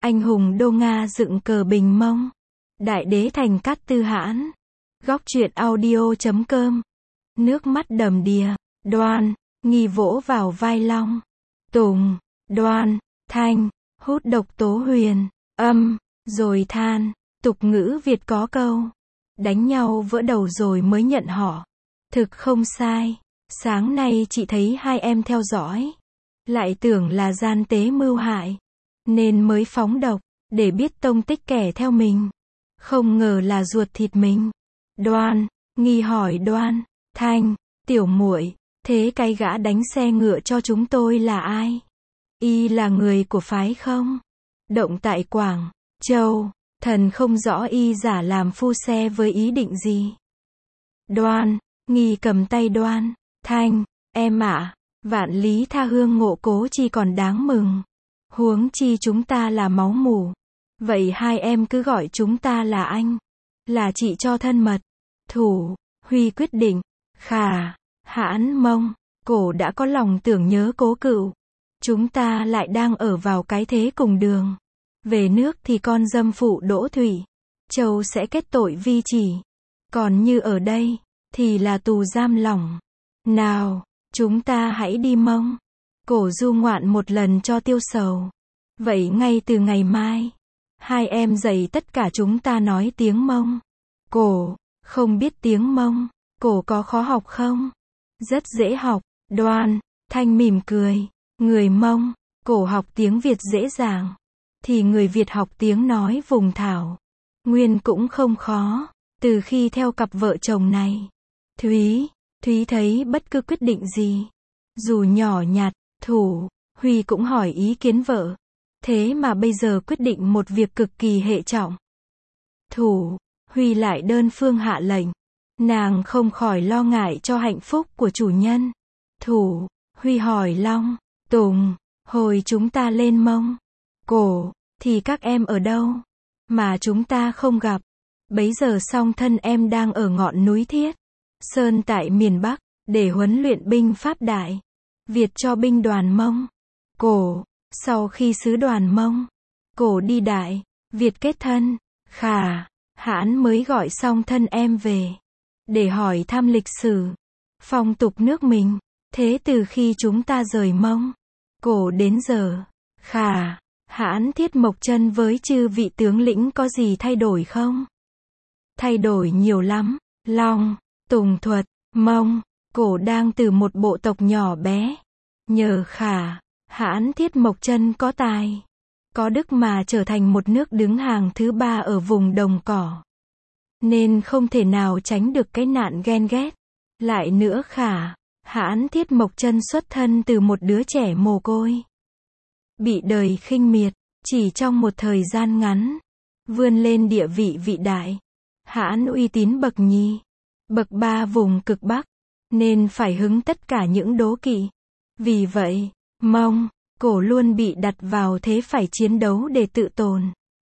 Anh hùng đô Nga dựng cờ Bình Mông. Đại đế thành Cát Tư Hãn. Góc truyện audio.com. Nước mắt đầm đìa. Đoan, Nghi vỗ vào vai Long. Tùng, Đoan, Thanh, hút độc tố huyền, âm, rồi than. Tục ngữ Việt có câu, đánh nhau vỡ đầu rồi mới nhận họ. Thực không sai. Sáng nay chị thấy hai em theo dõi, lại tưởng là gian tế mưu hại, nên mới phóng độc, để biết tông tích kẻ theo mình. Không ngờ là ruột thịt mình. Đoan, Nghi hỏi Đoan, Thanh, tiểu muội, thế cái gã đánh xe ngựa cho chúng tôi là ai? Y là người của phái không? Động tại Quảng Châu, thần không rõ y giả làm phu xe với ý định gì. Đoan, Nghi cầm tay Đoan, Thanh, em ạ, vạn lý tha hương ngộ cố chi còn đáng mừng. Huống chi chúng ta là máu mủ. Vậy hai em cứ gọi chúng ta là anh, là chị cho thân mật. Thủ, Huy quyết định. Khà, Hãn Mông, cổ đã có lòng tưởng nhớ cố cựu. Chúng ta lại đang ở vào cái thế cùng đường. Về nước thì con dâm phụ Đỗ Thụy Châu sẽ kết tội vi chỉ. Còn như ở đây, thì là tù giam lỏng. Nào, chúng ta hãy đi Mông. Cổ du ngoạn một lần cho tiêu sầu. Vậy ngay từ ngày mai, hai em dạy tất cả chúng ta nói tiếng Mông. Cổ, không biết tiếng Mông, cổ có khó học không? Rất dễ học. Đoan, Thanh mỉm cười. Người Mông, cổ học tiếng Việt dễ dàng. Thì người Việt học tiếng nói vùng thảo Nguyên cũng không khó. Từ khi theo cặp vợ chồng này, Thúy thấy bất cứ quyết định gì, dù nhỏ nhặt, Thủ, Huy cũng hỏi ý kiến vợ. Thế mà bây giờ quyết định một việc cực kỳ hệ trọng. Thủ, Huy lại đơn phương hạ lệnh. Nàng không khỏi lo ngại cho hạnh phúc của chủ nhân. Thủ, Huy hỏi Long, Tùng, hồi chúng ta lên Mông, Cổ, thì các em ở đâu? Mà chúng ta không gặp. Bấy giờ song thân em đang ở ngọn núi Thiết Sơn tại miền Bắc, để huấn luyện binh pháp Đại Việt cho binh đoàn Mông. Cổ, sau khi sứ đoàn Mông, Cổ đi Đại Việt kết thân, Khà, Hãn mới gọi song thân em về, để hỏi thăm lịch sử, phong tục nước mình. Thế từ khi chúng ta rời Mông, Cổ đến giờ, Khà, Hãn Thiết Mộc Chân với chư vị tướng lĩnh có gì thay đổi không? Thay đổi nhiều lắm. Long, Tùng thuật, Mông, Cổ đang từ một bộ tộc nhỏ bé. Nhờ Khà, Hãn Thiết Mộc Chân có tài, có đức mà trở thành một nước đứng hàng thứ 3 ở vùng đồng cỏ. Nên không thể nào tránh được cái nạn ghen ghét. Lại nữa Khà, Hãn Thiết Mộc Chân xuất thân từ một đứa trẻ mồ côi, bị đời khinh miệt, chỉ trong một thời gian ngắn, vươn lên địa vị vị đại. Hãn uy tín bậc nhì, bậc 3 vùng cực Bắc, nên phải hứng tất cả những đố kỵ. Vì vậy, Mông, Cổ luôn bị đặt vào thế phải chiến đấu để tự tồn.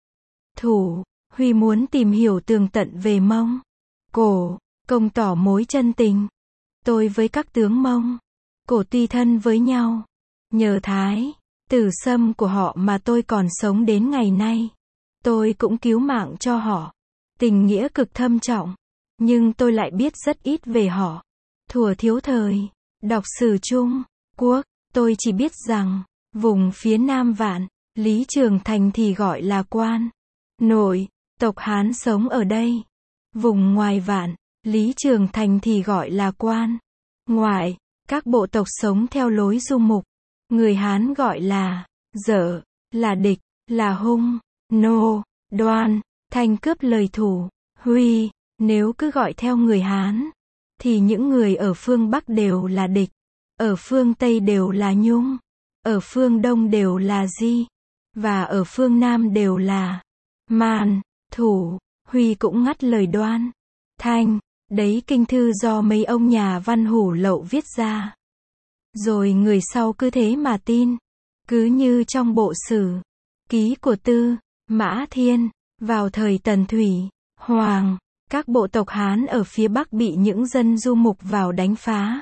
Thủ, Huy muốn tìm hiểu tường tận về Mông, Cổ, công tỏ mối chân tình. Tôi với các tướng Mông, Cổ tuy thân với nhau, nhờ Thái Tử Sâm của họ mà tôi còn sống đến ngày nay. Tôi cũng cứu mạng cho họ. Tình nghĩa cực thâm trọng. Nhưng tôi lại biết rất ít về họ. Thuở thiếu thời, đọc sử Trung Quốc, tôi chỉ biết rằng, vùng phía Nam Vạn, Lý Trường Thành thì gọi là Quan Nội, tộc Hán sống ở đây. Vùng ngoài Vạn, Lý Trường Thành thì gọi là Quan Ngoại, các bộ tộc sống theo lối du mục. Người Hán gọi là dở, là địch, là hung, nô. Đoan, Thanh cướp lời Thủ, Huy, nếu cứ gọi theo người Hán, thì những người ở phương Bắc đều là địch, ở phương Tây đều là nhung, ở phương Đông đều là di, và ở phương Nam đều là man. Thủ, Huy cũng ngắt lời Đoan, Thanh, đấy kinh thư do mấy ông nhà văn hủ lậu viết ra. Rồi người sau cứ thế mà tin. Cứ như trong bộ sử ký của Tư Mã Thiên, vào thời Tần Thủy Hoàng, các bộ tộc Hán ở phía Bắc bị những dân du mục vào đánh phá,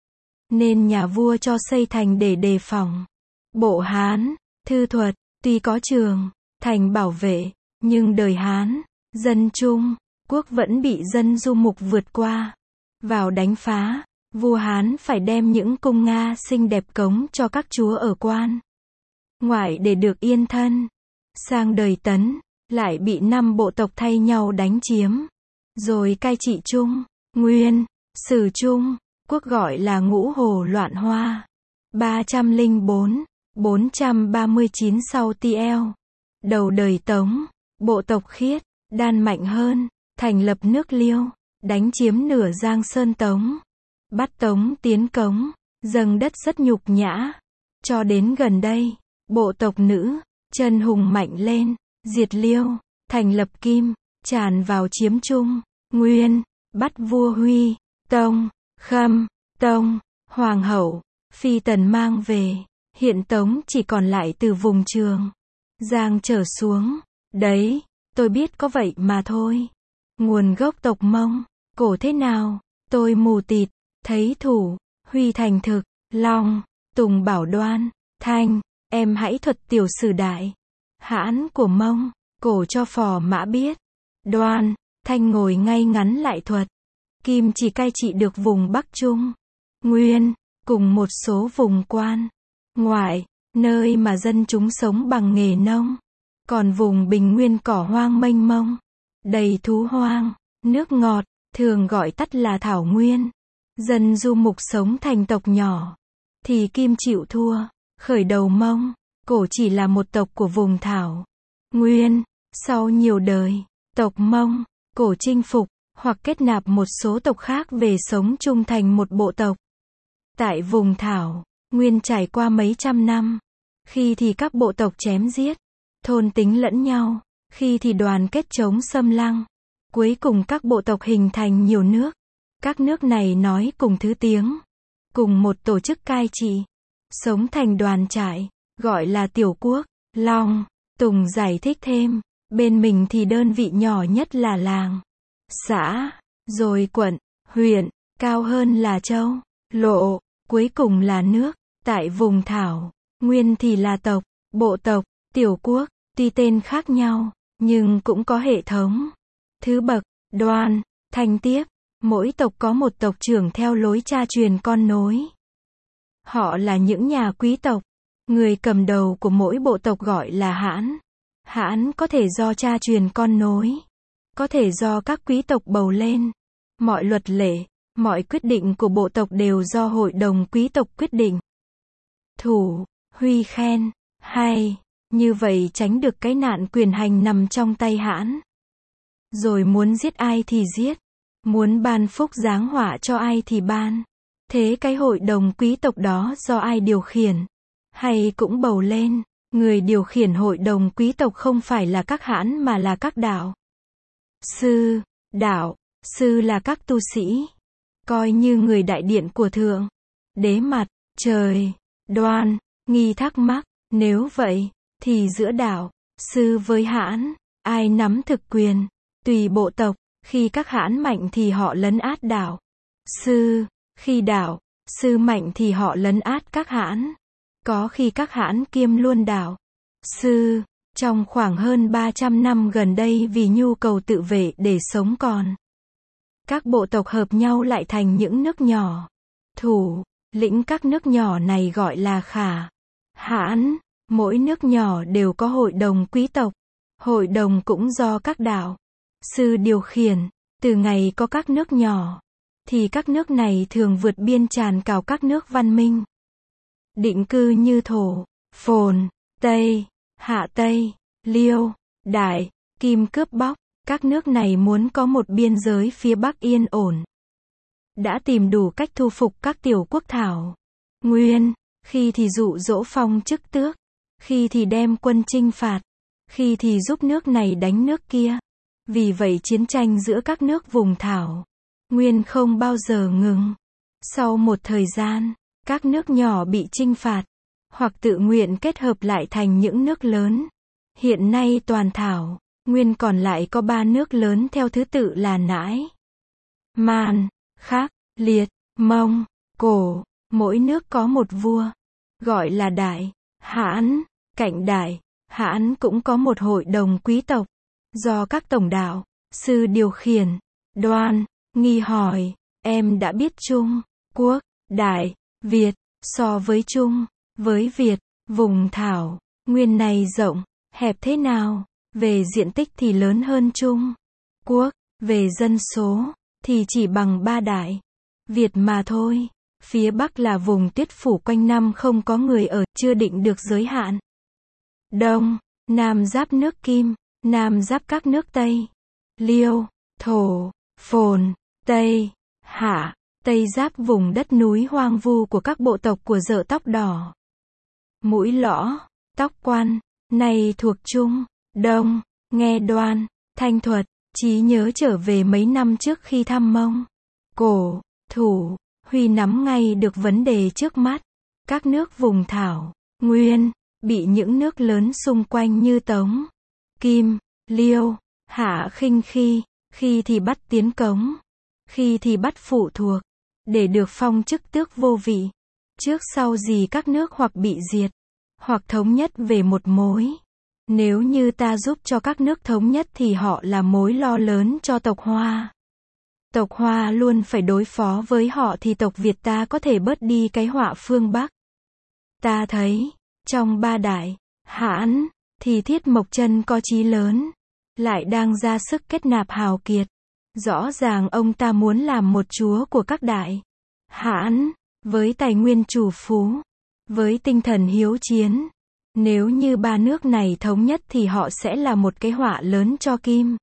nên nhà vua cho xây thành để đề phòng. Bộ Hán, thư thuật, tuy có trường, thành bảo vệ, nhưng đời Hán, dân Trung Quốc vẫn bị dân du mục vượt qua. Vào đánh phá, vua Hán phải đem những cung Nga xinh đẹp cống cho các chúa ở quan ngoại để được yên thân. Sang đời Tấn, lại bị 5 bộ tộc thay nhau đánh chiếm. Rồi cai trị Trung, Nguyên, Sử Trung Quốc gọi là Ngũ Hồ Loạn Hoa. 304, 439 sau TL. Đầu đời Tống, bộ tộc Khiết, đan mạnh hơn, thành lập nước Liêu, đánh chiếm nửa Giang Sơn Tống. Bắt Tống tiến cống, dâng đất rất nhục nhã. Cho đến gần đây, bộ tộc Nữ, chân hùng mạnh lên, diệt Liêu, thành lập Kim, tràn vào chiếm Trung, Nguyên, bắt vua Huy, Tông, Khâm, Tông, Hoàng hậu, Phi Tần mang về. Hiện Tống chỉ còn lại từ vùng Trường Giang trở xuống. Đấy, tôi biết có vậy mà thôi. Nguồn gốc tộc Mông, cổ thế nào, tôi mù tịt. Thấy Thủ, Huy thành thực, Long, Tùng bảo Đoan, Thanh, em hãy thuật tiểu sử đại. Hãn của Mông, cổ cho Phò Mã biết. Đoan, Thanh ngồi ngay ngắn lại thuật. Kim chỉ cai trị được vùng Bắc Trung, Nguyên, cùng một số vùng quan ngoại, nơi mà dân chúng sống bằng nghề nông. Còn vùng Bình Nguyên cỏ hoang mênh mông, đầy thú hoang, nước ngọt, thường gọi tắt là Thảo Nguyên. Dân du mục sống thành tộc nhỏ, thì Kim chịu thua, khởi đầu Mông, cổ chỉ là một tộc của vùng Thảo Nguyên. Sau nhiều đời, tộc Mông, cổ chinh phục, hoặc kết nạp một số tộc khác về sống chung thành một bộ tộc. Tại vùng Thảo Nguyên trải qua mấy trăm năm, khi thì các bộ tộc chém giết, thôn tính lẫn nhau, khi thì đoàn kết chống xâm lăng. Cuối cùng các bộ tộc hình thành nhiều nước. Các nước này nói cùng thứ tiếng, cùng một tổ chức cai trị, sống thành đoàn trại, gọi là tiểu quốc. Long, Tùng giải thích thêm, bên mình thì đơn vị nhỏ nhất là làng, xã, rồi quận, huyện, cao hơn là châu, lộ, cuối cùng là nước. Tại vùng Thảo Nguyên thì là tộc, bộ tộc, tiểu quốc, tuy tên khác nhau, nhưng cũng có hệ thống, thứ bậc, Đoan, Thanh tiếp. Mỗi tộc có một tộc trưởng theo lối cha truyền con nối. Họ là những nhà quý tộc. Người cầm đầu của mỗi bộ tộc gọi là hãn. Hãn có thể do cha truyền con nối, có thể do các quý tộc bầu lên. Mọi luật lệ, mọi quyết định của bộ tộc đều do hội đồng quý tộc quyết định. Thủ, Huy khen, hay, như vậy tránh được cái nạn quyền hành nằm trong tay hãn. Rồi muốn giết ai thì giết, muốn ban phúc giáng họa cho ai thì ban. Thế cái hội đồng quý tộc đó do ai điều khiển? Hay cũng bầu lên, người điều khiển hội đồng quý tộc không phải là các hãn mà là các đạo sư. Đạo sư là các tu sĩ, coi như người đại điện của thượng đế mặt trời. Đoan, nghi thắc mắc, nếu vậy, thì giữa đạo sư với hãn, ai nắm thực quyền? Tùy bộ tộc, khi các hãn mạnh thì họ lấn át đạo sư, khi đạo sư mạnh thì họ lấn át các hãn. Có khi các hãn kiêm luôn đạo sư. Trong khoảng hơn 300 năm gần đây vì nhu cầu tự vệ để sống còn, các bộ tộc hợp nhau lại thành những nước nhỏ. Thủ lĩnh các nước nhỏ này gọi là khả hãn. Mỗi nước nhỏ đều có hội đồng quý tộc. Hội đồng cũng do các đạo sư điều khiển. Từ ngày có các nước nhỏ, thì các nước này thường vượt biên tràn cào các nước văn minh, định cư như Thổ, Phồn, Tây, Hạ Tây, Liêu, Đại, Kim cướp bóc. Các nước này muốn có một biên giới phía Bắc yên ổn, đã tìm đủ cách thu phục các tiểu quốc Thảo Nguyên. Khi thì dụ dỗ phong chức tước, khi thì đem quân chinh phạt, khi thì giúp nước này đánh nước kia. Vì vậy chiến tranh giữa các nước vùng Thảo Nguyên không bao giờ ngừng. Sau một thời gian, các nước nhỏ bị chinh phạt, hoặc tự nguyện kết hợp lại thành những nước lớn. Hiện nay toàn Thảo Nguyên còn lại có 3 nước lớn theo thứ tự là Nãi, Man, Khắc, Liệt, Mông, Cổ. Mỗi nước có một vua, gọi là Đại Hãn. Cạnh Đại Hãn cũng có một hội đồng quý tộc, do các tổng đạo, sư điều khiển. Đoan, nghi hỏi, em đã biết Trung, Quốc, Đại, Việt, so với Trung, với Việt, vùng Thảo, Nguyên này rộng, hẹp thế nào? Về diện tích thì lớn hơn Trung Quốc, về dân số, thì chỉ bằng 3 Đại Việt mà thôi. Phía Bắc là vùng tuyết phủ quanh năm không có người ở, chưa định được giới hạn. Đông, Nam giáp nước Kim, Nam giáp các nước Tây, Liêu, Thổ, Phồn, Tây, Hạ, Tây giáp vùng đất núi hoang vu của các bộ tộc của Dợ tóc đỏ, Mũi Lõ, Tóc Quan, này thuộc Trung, Đông. Nghe Đoan, Thanh thuật, trí nhớ trở về mấy năm trước khi thăm Mông Cổ, Thủ, Huy nắm ngay được vấn đề trước mắt. Các nước vùng Thảo, Nguyên, bị những nước lớn xung quanh như Tống, Kim, Liêu, Hạ khinh khi thì bắt tiến cống, khi thì bắt phụ thuộc, để được phong chức tước vô vị. Trước sau gì các nước hoặc bị diệt, hoặc thống nhất về một mối. Nếu như ta giúp cho các nước thống nhất thì họ là mối lo lớn cho tộc Hoa. Tộc Hoa luôn phải đối phó với họ thì tộc Việt ta có thể bớt đi cái họa phương Bắc. Ta thấy, trong 3 Đại Hãn, thì Thiết Mộc Chân có chí lớn, lại đang ra sức kết nạp hào kiệt. Rõ ràng ông ta muốn làm một chúa của các Đại Hãn, với tài nguyên chủ phú, với tinh thần hiếu chiến. Nếu như 3 nước này thống nhất thì họ sẽ là một cái họa lớn cho Kim,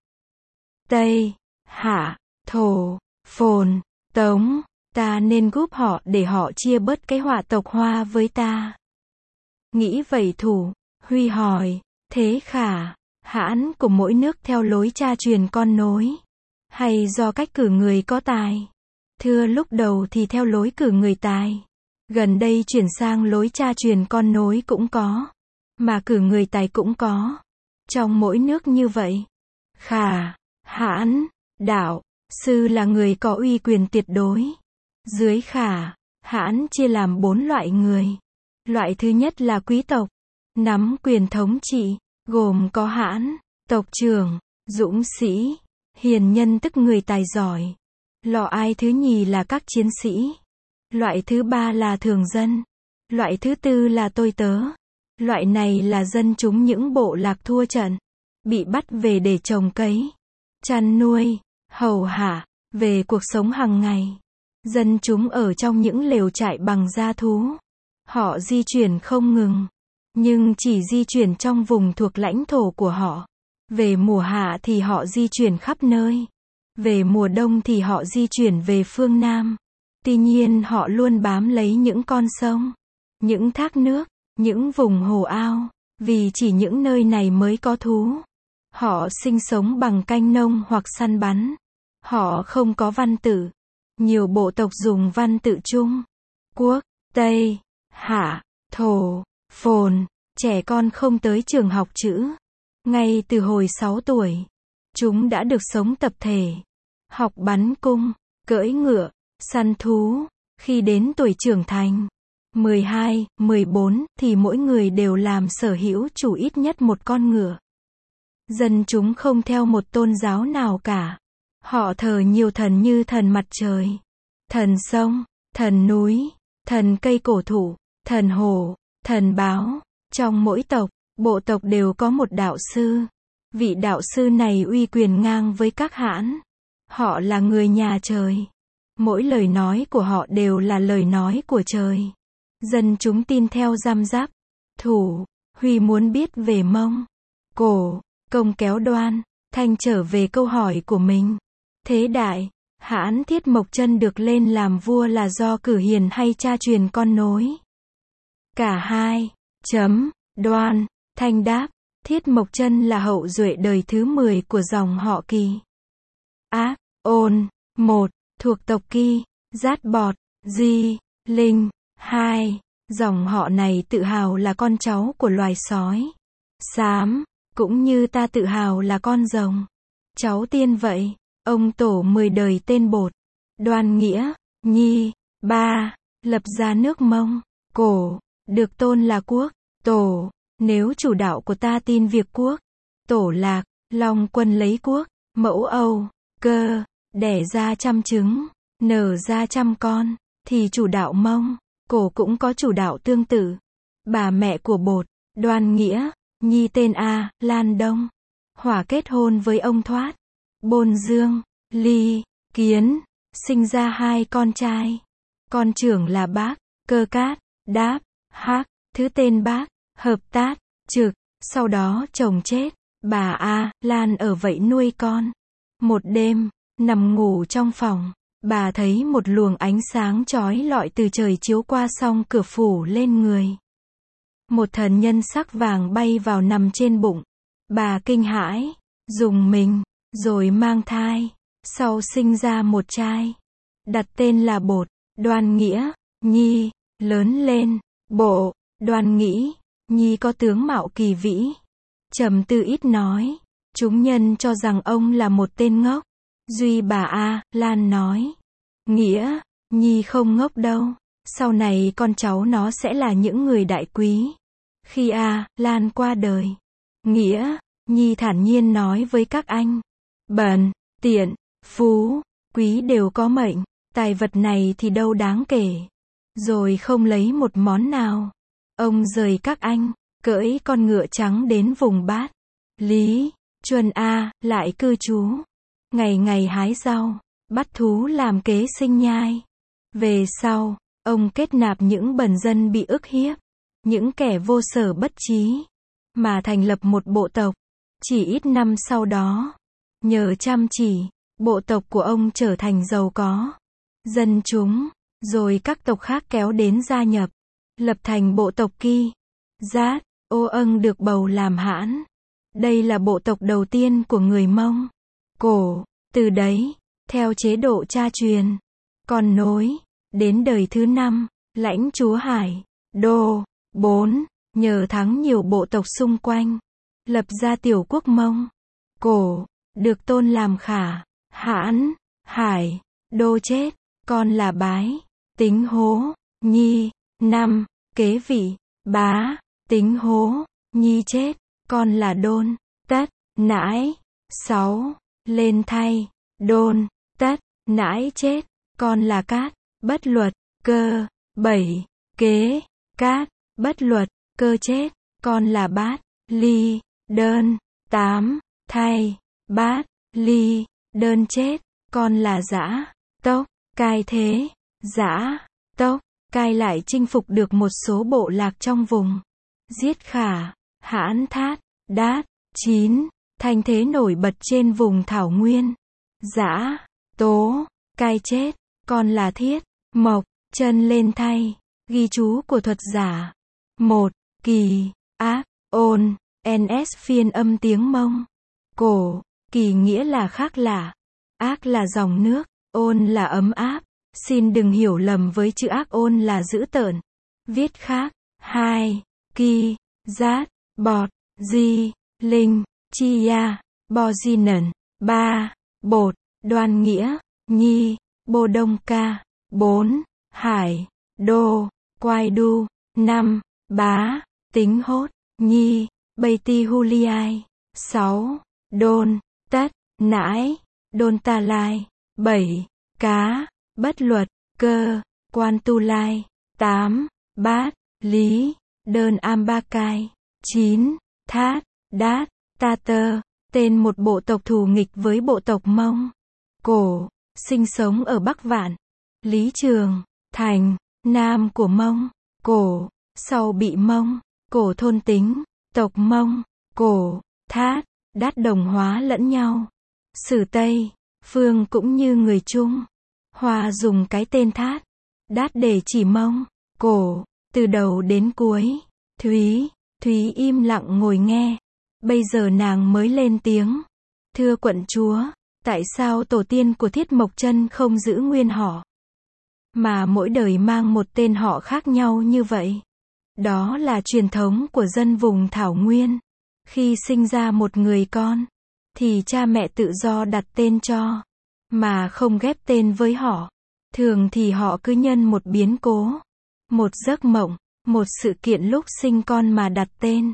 Tây, Hạ, Thổ, Phồn, Tống. Ta nên giúp họ để họ chia bớt cái họa tộc Hoa với ta. Nghĩ vậy Thủ, Huy hỏi, thế Khả, Hãn của mỗi nước theo lối cha truyền con nối, hay do cách cử người có tài? Thưa lúc đầu thì theo lối cử người tài. Gần đây chuyển sang lối cha truyền con nối cũng có, mà cử người tài cũng có. Trong mỗi nước như vậy, Khả, Hãn, Đạo, Sư là người có uy quyền tuyệt đối. Dưới Khả, Hãn chia làm 4 loại người. Loại thứ nhất là quý tộc, nắm quyền thống trị, gồm có Hãn, tộc trưởng, dũng sĩ, hiền nhân tức người tài giỏi. Loại thứ nhì là các chiến sĩ. Loại thứ ba là thường dân. Loại thứ tư là tôi tớ. Loại này là dân chúng những bộ lạc thua trận, bị bắt về để trồng cấy, chăn nuôi, hầu hạ, về cuộc sống hàng ngày. Dân chúng ở trong những lều trại bằng da thú. Họ di chuyển không ngừng, nhưng chỉ di chuyển trong vùng thuộc lãnh thổ của họ. Về mùa hạ thì họ di chuyển khắp nơi. Về mùa đông thì họ di chuyển về phương Nam. Tuy nhiên họ luôn bám lấy những con sông, những thác nước, những vùng hồ ao, vì chỉ những nơi này mới có thú. Họ sinh sống bằng canh nông hoặc săn bắn. Họ không có văn tự. Nhiều bộ tộc dùng văn tự Trung Quốc, Tây, Hạ, Thổ, Phồn. Trẻ con không tới trường học chữ. Ngay từ hồi 6 tuổi, chúng đã được sống tập thể, học bắn cung, cưỡi ngựa, săn thú. Khi đến tuổi trưởng thành, 12, 14, thì mỗi người đều làm sở hữu chủ ít nhất một con ngựa. Dân chúng không theo một tôn giáo nào cả. Họ thờ nhiều thần như thần mặt trời, thần sông, thần núi, thần cây cổ thụ, thần hổ, thần báo. Trong mỗi tộc, bộ tộc đều có một đạo sư. Vị đạo sư này uy quyền ngang với các Hãn. Họ là người nhà trời. Mỗi lời nói của họ đều là lời nói của trời. Dân chúng tin theo răm rắp. Thủ, Huy muốn biết về Mông Cổ, Công kéo Đoan, Thanh trở về câu hỏi của mình. Thế Đại Hãn Thiết Mộc Chân được lên làm vua là do cử hiền hay cha truyền con nối? Cả hai. Đoan, Thanh đáp, Thiết Mộc Chân là hậu duệ đời thứ 10 của dòng họ Kỳ. Ác, Ôn, 1, thuộc tộc Kỳ, Giát Bọt, Di, Linh, 2. Dòng họ này tự hào là con cháu của loài sói xám, cũng như ta tự hào là con rồng. Cháu tiên vậy. Ông tổ 10 đời tên Bột, Đoan Nghĩa, Nhi, 3, lập ra nước Mông Cổ, được tôn là quốc tổ. Nếu chủ đạo của ta tin việc quốc, tổ lạc, long quân lấy quốc, mẫu Âu, Cơ, đẻ ra trăm trứng, nở ra trăm con, thì chủ đạo Mông, Cổ cũng có chủ đạo tương tự. Bà mẹ của Bột, Đoan Nghĩa, nhi tên A, Lan Đông, Hỏa kết hôn với ông Thoát, Bôn Dương, Ly, Kiến, sinh ra 2 con trai. Con trưởng là Bác, Cơ Cát, Đáp, Hác, thứ tên Bác, Hợp Tát, Trực, sau đó chồng chết, bà A, Lan ở vậy nuôi con. Một đêm, nằm ngủ trong phòng, bà thấy một luồng ánh sáng chói lọi từ trời chiếu qua song cửa phủ lên người. Một thần nhân sắc vàng bay vào nằm trên bụng. Bà kinh hãi, rùng mình, rồi mang thai, sau sinh ra một trai. Đặt tên là Bột, Đoan Nghĩa, Nhi, lớn lên, Bộ, Đoan Nghĩ, Nhi có tướng mạo kỳ vĩ. Trầm tư ít nói, chúng nhân cho rằng ông là một tên ngốc. Duy bà A, Lan nói, Nghĩa, Nhi không ngốc đâu, sau này con cháu nó sẽ là những người đại quý. Khi A, Lan qua đời, Nghĩa, Nhi thản nhiên nói với các anh, bần, tiện, phú, quý đều có mệnh, tài vật này thì đâu đáng kể. Rồi không lấy một món nào. Ông rời các anh, cưỡi con ngựa trắng đến vùng Bát, Lý, Chuân A, lại cư trú. Ngày ngày hái rau, bắt thú làm kế sinh nhai. Về sau, ông kết nạp những bần dân bị ức hiếp, những kẻ vô sở bất trí, mà thành lập một bộ tộc. Chỉ ít năm sau đó, nhờ chăm chỉ, bộ tộc của ông trở thành giàu có. Dân chúng, rồi các tộc khác kéo đến gia nhập, lập thành bộ tộc Ki. Giát, Ô Âng được bầu làm hãn. Đây là bộ tộc đầu tiên của người Mông Cổ. Từ đấy, theo chế độ cha truyền, còn nối, đến đời thứ 5, lãnh chúa Hải, Đô, 4, nhờ thắng nhiều bộ tộc xung quanh, lập ra tiểu quốc Mông Cổ, được tôn làm Khả, Hãn, Hải, Đô chết, con là Bái, Tính Hố, Nhi, 5, kế vị, Bá, Tính Hố, Nhi chết, con là Đôn, Tất, Nãi, 6, lên thay, Đôn, Tất, Nãi chết, con là Cát, Bất Luật, Cơ, 7, kế, Cát, Bất Luật, Cơ chết, con là Bát, Ly, Đơn, 8, thay, Bát, Ly, Đơn chết, con là Dã, Tốc, Cai thế, Dã, Tốc, Cai lại chinh phục được một số bộ lạc trong vùng. Giết Khả, Hãn Thát, Đát, 9, thành thế nổi bật trên vùng thảo nguyên. Dã, Tố, Cai chết, con là Thiết, Mộc, Chân lên thay. Ghi chú của thuật giả. 1. Kỳ, Ác, Ôn, NS phiên âm tiếng Mông Cổ. Kỳ nghĩa là khác lạ, ác là dòng nước, ôn là ấm áp. Xin đừng hiểu lầm với chữ ác ôn là dữ tợn. Viết khác. 2. Ki, Giát, Bọt, Di, Linh, Chia, Bozinan. 3. Bột, Đoan Nghĩa, Nhi, Bô Đông Ca. 4. Hải, Đô, Quai Đu. 5. Bá, Tính Hốt, Nhi, Bây Ti Huliai. 6. Đôn, Tất, Nãi, Đôn Ta Lai. 7. Cá, Bất Luật, Cơ, Quan Tu Lai. 8. Bát, Lý, Đơn Am Ba Cai. 9. Thát, Đát, Ta Tơ, tên một bộ tộc thù nghịch với bộ tộc Mông Cổ, sinh sống ở Bắc Vạn, Lý Trường, thành, Nam của Mông Cổ, sau bị Mông Cổ thôn tính, tộc Mông Cổ, Thát, Đát đồng hóa lẫn nhau. Sử Tây, Phương cũng như người Trung, Hoa dùng cái tên Thát, Đát để chỉ Mông Cổ, từ đầu đến cuối. Thúy im lặng ngồi nghe. Bây giờ nàng mới lên tiếng. Thưa quận chúa, tại sao tổ tiên của Thiết Mộc Chân không giữ nguyên họ, mà mỗi đời mang một tên họ khác nhau như vậy? Đó là truyền thống của dân vùng Thảo Nguyên. Khi sinh ra một người con, thì cha mẹ tự do đặt tên cho, mà không ghép tên với họ. Thường thì họ cứ nhân một biến cố, một giấc mộng, một sự kiện lúc sinh con mà đặt tên.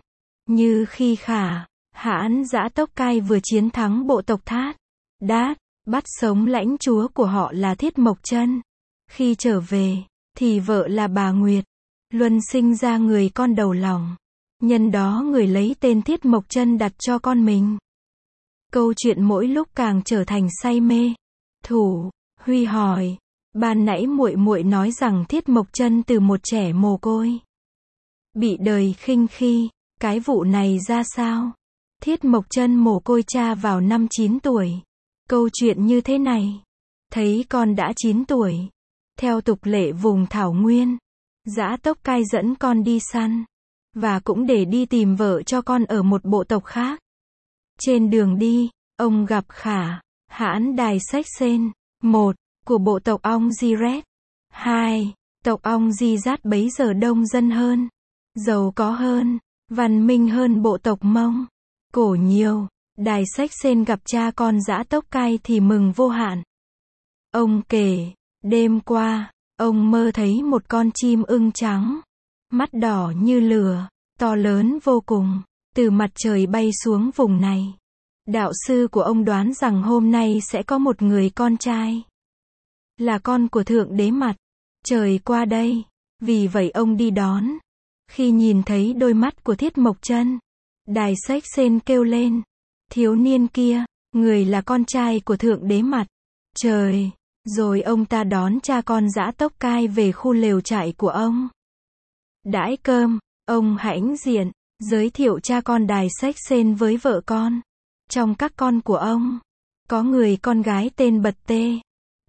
Như khi Khả, Hãn Dã Tốc Cai vừa chiến thắng bộ tộc Thát, Đát, bắt sống lãnh chúa của họ là Thiết Mộc Chân. Khi trở về, thì vợ là bà Nguyệt Luân sinh ra người con đầu lòng. Nhân đó người lấy tên Thiết Mộc Chân đặt cho con mình. Câu chuyện mỗi lúc càng trở thành say mê. Thủ Huy hỏi, ban nãy muội muội nói rằng Thiết Mộc Chân từ một trẻ mồ côi bị đời khinh khi, cái vụ này ra sao? Thiết Mộc Chân mồ côi cha vào năm 9 tuổi. Câu chuyện như thế này. Thấy con đã 9 tuổi. Theo tục lệ vùng Thảo Nguyên, Dã Tốc Cai dẫn con đi săn. Và cũng để đi tìm vợ cho con ở một bộ tộc khác. Trên đường đi, ông gặp Khả, Hãn Đài Sách Sên, một, của bộ tộc Ong Giret. 2. Tộc Ong Girat bấy giờ đông dân hơn, giàu có hơn, văn minh hơn bộ tộc Mông. Cổ nhiều, Đài Sách Sên gặp cha con Dã Tốc Cai thì mừng vô hạn. Ông kể, đêm qua, ông mơ thấy một con chim ưng trắng, mắt đỏ như lửa, to lớn vô cùng, từ mặt trời bay xuống vùng này. Đạo sư của ông đoán rằng hôm nay sẽ có một người con trai, là con của Thượng Đế Mặt Trời qua đây. Vì vậy ông đi đón. Khi nhìn thấy đôi mắt của Thiết Mộc Chân, Đài Sách Sên kêu lên, thiếu niên kia, người là con trai của Thượng Đế Mặt Trời. Rồi ông ta đón cha con Dã Tốc Cai về khu lều trại của ông. Đãi cơm, ông hãnh diện, giới thiệu cha con Đài Sách Sên với vợ con. Trong các con của ông, có người con gái tên Bật Tê.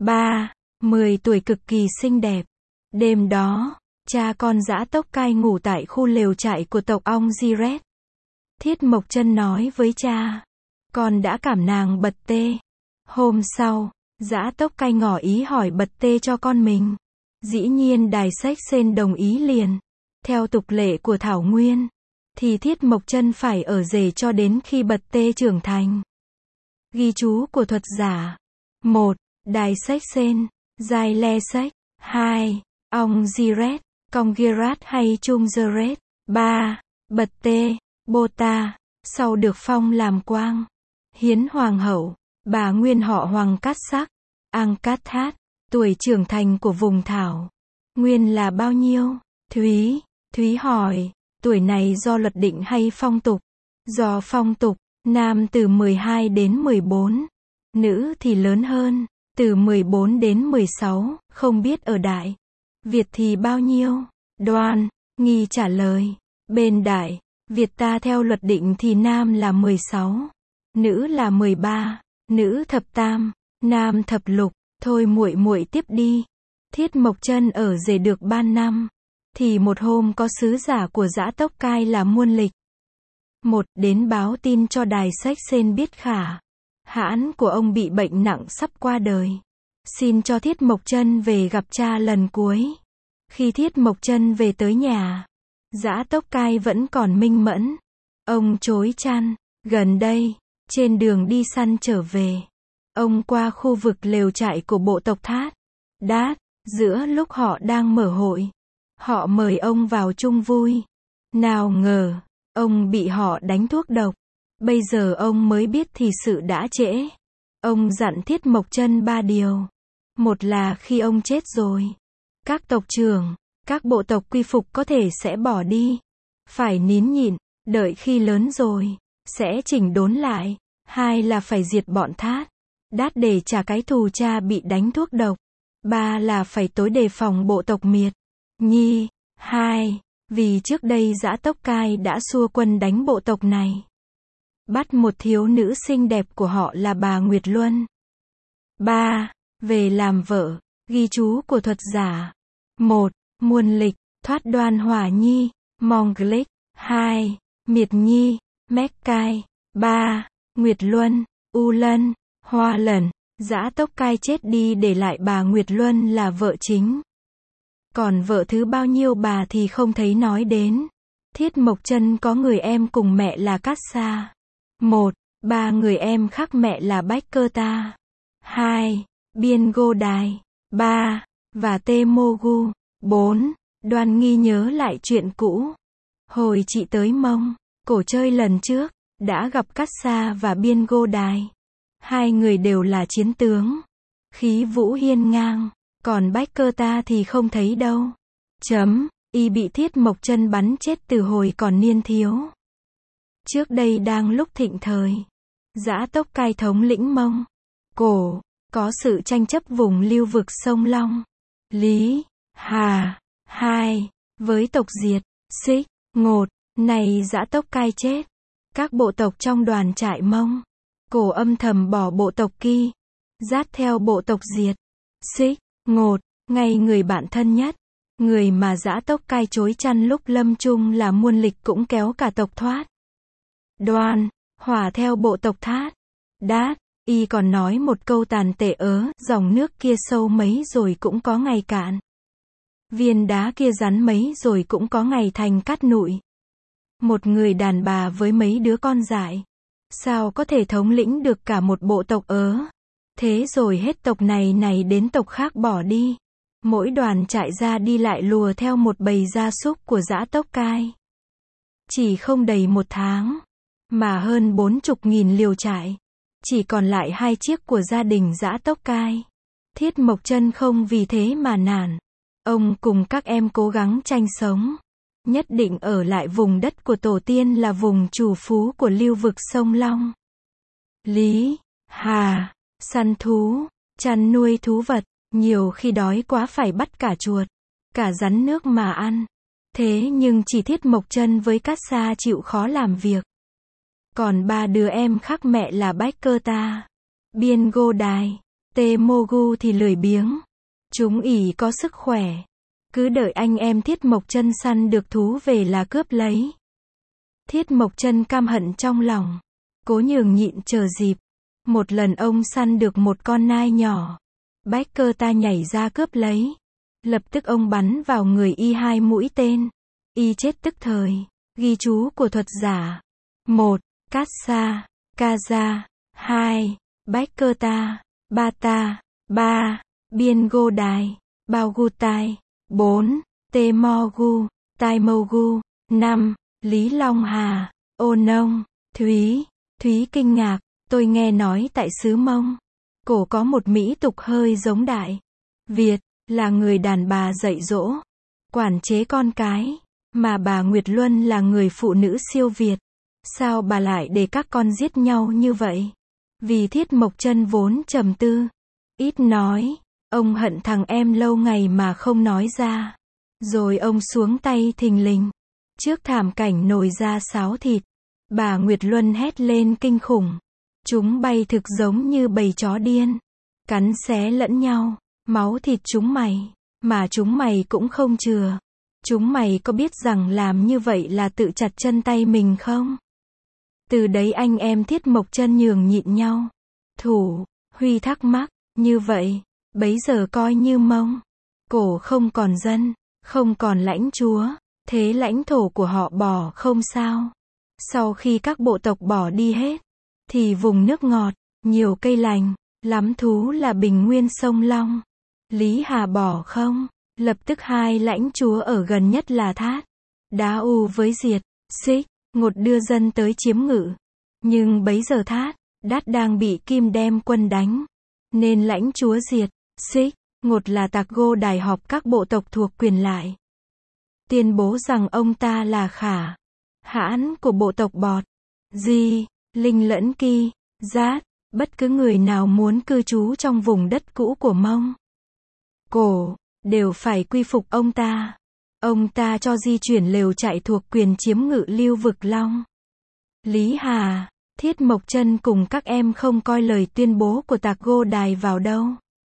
10 tuổi cực kỳ xinh đẹp. Đêm đó, cha con Dã Tốc Cai ngủ tại khu lều trại của tộc Ong Giret. Thiết Mộc Chân nói với cha, con đã cảm nàng Bật Tê. Hôm sau, Dã Tốc Cai ngỏ ý hỏi Bật Tê cho con mình. Dĩ nhiên Đài Sách Sên đồng ý liền. Theo tục lệ của Thảo Nguyên, thì Thiết Mộc Chân phải ở rể cho đến khi Bật Tê trưởng thành. Ghi chú của thuật giả. 1. Đài Sách Sên, Giai Le Sách. 2. Ong Giret, Congirat hay Chung Giret. 3. Bật Tê, Bota, sau được phong làm quang, hiến hoàng hậu, bà nguyên họ Hoàng Cát Sắc, Ang Cát Thát, tuổi trưởng thành của vùng Thảo Nguyên là bao nhiêu? Thúy hỏi, tuổi này do luật định hay phong tục? Do phong tục, nam từ 12 đến 14, nữ thì lớn hơn, từ 14 đến 16, không biết ở Đại Việt thì bao nhiêu? Đoan Nghi trả lời, bên Đại Việt ta theo luật định thì nam là 16, nữ là 13, nữ thập tam, nam thập lục. Thôi muội muội tiếp đi. Thiết Mộc Chân ở rể được 3 năm, thì một hôm có sứ giả của Dã Tốc Cai là Muôn Lịch đến báo tin cho Đài Sách Sên biết Khả, Hãn của ông bị bệnh nặng sắp qua đời. Xin cho Thiết Mộc Chân về gặp cha lần cuối. Khi Thiết Mộc Chân về tới nhà, Dã Tốc Cai vẫn còn minh mẫn. Ông chối chăn. Gần đây, trên đường đi săn trở về, ông qua khu vực lều trại của bộ tộc Thát, Đát. Giữa lúc họ đang mở hội, họ mời ông vào chung vui. Nào ngờ, ông bị họ đánh thuốc độc. Bây giờ ông mới biết thì sự đã trễ. Ông dặn Thiết Mộc Chân 3 điều. Một là khi ông chết rồi, các tộc trưởng, các bộ tộc quy phục có thể sẽ bỏ đi. Phải nín nhịn, đợi khi lớn rồi, sẽ chỉnh đốn lại. 2 là phải diệt bọn Thát, Đát để trả cái thù cha bị đánh thuốc độc. 3 là phải tối đề phòng bộ tộc Miệt Nhi. 2. Vì trước đây Dã Tốc Cai đã xua quân đánh bộ tộc này, bắt một thiếu nữ xinh đẹp của họ là bà Nguyệt Luân. 3. Về làm vợ. Ghi chú của thuật giả. 1. Muôn Lịch, Thoát Đoan Hỏa Nhi, Monglik. 2. Miệt Nhi, Meckai. 3. Nguyệt Luân, U Lân, Hoa Lẩn. Dã Tốc Cai chết đi để lại bà Nguyệt Luân là vợ chính. Còn vợ thứ bao nhiêu bà thì không thấy nói đến. Thiết Mộc Chân có người em cùng mẹ là Cát Sa. 1. 3 người em khác mẹ là Bách Cơ Ta. 2. Biên Gô Đài. 3. Và Tê Mô Gu. 4. Đoan Nghi nhớ lại chuyện cũ. Hồi chị tới Mông, Cổ chơi lần trước, đã gặp Cát Sa và Biên Gô Đài. Hai người đều là chiến tướng. Khí vũ hiên ngang. Còn Bách Cơ Ta thì không thấy đâu. Y bị Thiết Mộc Chân bắn chết từ hồi còn niên thiếu. Trước đây đang lúc thịnh thời. Dã Tốc Cai thống lĩnh Mông, Cổ, có sự tranh chấp vùng lưu vực sông Long, Lý, Hà, Hai, với tộc Diệt, Xích, Ngột. Này Dã Tốc Cai chết. Các bộ tộc trong đoàn trại Mông, Cổ âm thầm bỏ bộ tộc Ki, dát theo bộ tộc Diệt, Xích, Ngột, ngay người bạn thân nhất. Người mà Dã Tốc Cai chối chăn lúc lâm chung là Muôn Lịch cũng kéo cả tộc thoát. Đoan, hỏa theo bộ tộc Thát, Đát. Y còn nói một câu tàn tệ dòng nước kia sâu mấy rồi cũng có ngày cạn. Viên đá kia rắn mấy rồi cũng có ngày thành cát nụi. Một người đàn bà với mấy đứa con dại, sao có thể thống lĩnh được cả một bộ tộc Thế rồi hết tộc này đến tộc khác bỏ đi. Mỗi đoàn trại ra đi lại lùa theo một bầy gia súc của Dã Tốc Cai. Chỉ không đầy 1 tháng, mà hơn 40.000 liều trại. Chỉ còn lại 2 chiếc của gia đình Dã Tốc Cai. Thiết Mộc Chân không vì thế mà nản. Ông cùng các em cố gắng tranh sống. Nhất định ở lại vùng đất của tổ tiên là vùng chủ phú của lưu vực sông Long, Lý, Hà, săn thú, chăn nuôi thú vật. Nhiều khi đói quá phải bắt cả chuột, cả rắn nước mà ăn. Thế nhưng chỉ Thiết Mộc Chân với Cát Sa chịu khó làm việc. Còn 3 đứa em khác mẹ là Bách Cơ Ta, Biên Gô Đài, Tê Mô Gu thì lười biếng. Chúng ỷ có sức khỏe, cứ đợi anh em Thiết Mộc Chân săn được thú về là cướp lấy. Thiết Mộc Chân căm hận trong lòng, cố nhường nhịn chờ dịp. Một lần ông săn được một con nai nhỏ, Bách Cơ Ta nhảy ra cướp lấy. Lập tức ông bắn vào người y 2 mũi tên. Y chết tức thời. Ghi chú của thuật giả: 1. Cát Sa, Ca Gia. 2. Bách Cơ Ta, Ba Ta. 3. Biên Gô Đài, Bao Gu Tai. 4. Tê Mo Gu, Tai Mâu Gu. 5. Lý Long Hà, Ô Nông. Thúy kinh ngạc, tôi nghe nói tại xứ Mông, Cổ có một mỹ tục hơi giống Đại Việt, là người đàn bà dạy dỗ, quản chế con cái, mà bà Nguyệt Luân là người phụ nữ siêu Việt. Sao bà lại để các con giết nhau như vậy? Vì Thiết Mộc Chân vốn trầm tư, ít nói, ông hận thằng em lâu ngày mà không nói ra. Rồi ông xuống tay thình lình. Trước thảm cảnh nồi ra sáo thịt, bà Nguyệt Luân hét lên kinh khủng. Chúng bay thực giống như bầy chó điên, cắn xé lẫn nhau, máu thịt chúng mày, mà chúng mày cũng không chừa. Chúng mày có biết rằng làm như vậy là tự chặt chân tay mình không? Từ đấy anh em Thiết Mộc Chân nhường nhịn nhau. Thủ, Huy thắc mắc, như vậy, bấy giờ coi như Mông, Cổ không còn dân, không còn lãnh chúa, thế lãnh thổ của họ bỏ không sao? Sau khi các bộ tộc bỏ đi hết, thì vùng nước ngọt, nhiều cây lành, lắm thú là bình nguyên sông Long, Lý Hà bỏ không? Lập tức 2 lãnh chúa ở gần nhất là Thát, Đá U với Diệt, Xích, Ngột đưa dân tới chiếm ngự. Nhưng bấy giờ Thát, Đát đang bị Kim đem quân đánh, nên lãnh chúa Diệt, Xích, Ngột là Tạc Gô Đài họp các bộ tộc thuộc quyền lại, tuyên bố rằng ông ta là Khả Hãn của bộ tộc Bọt, Di, Linh lẫn Ki, Dát, bất cứ người nào muốn cư trú trong vùng đất cũ của Mông, Cổ, đều phải quy phục ông ta. Ông ta cho di chuyển lều trại thuộc quyền chiếm ngự lưu vực Long, Lý Hà. Thiết Mộc Chân cùng các em không coi lời tuyên bố của Tạc Gô Đài vào đâu.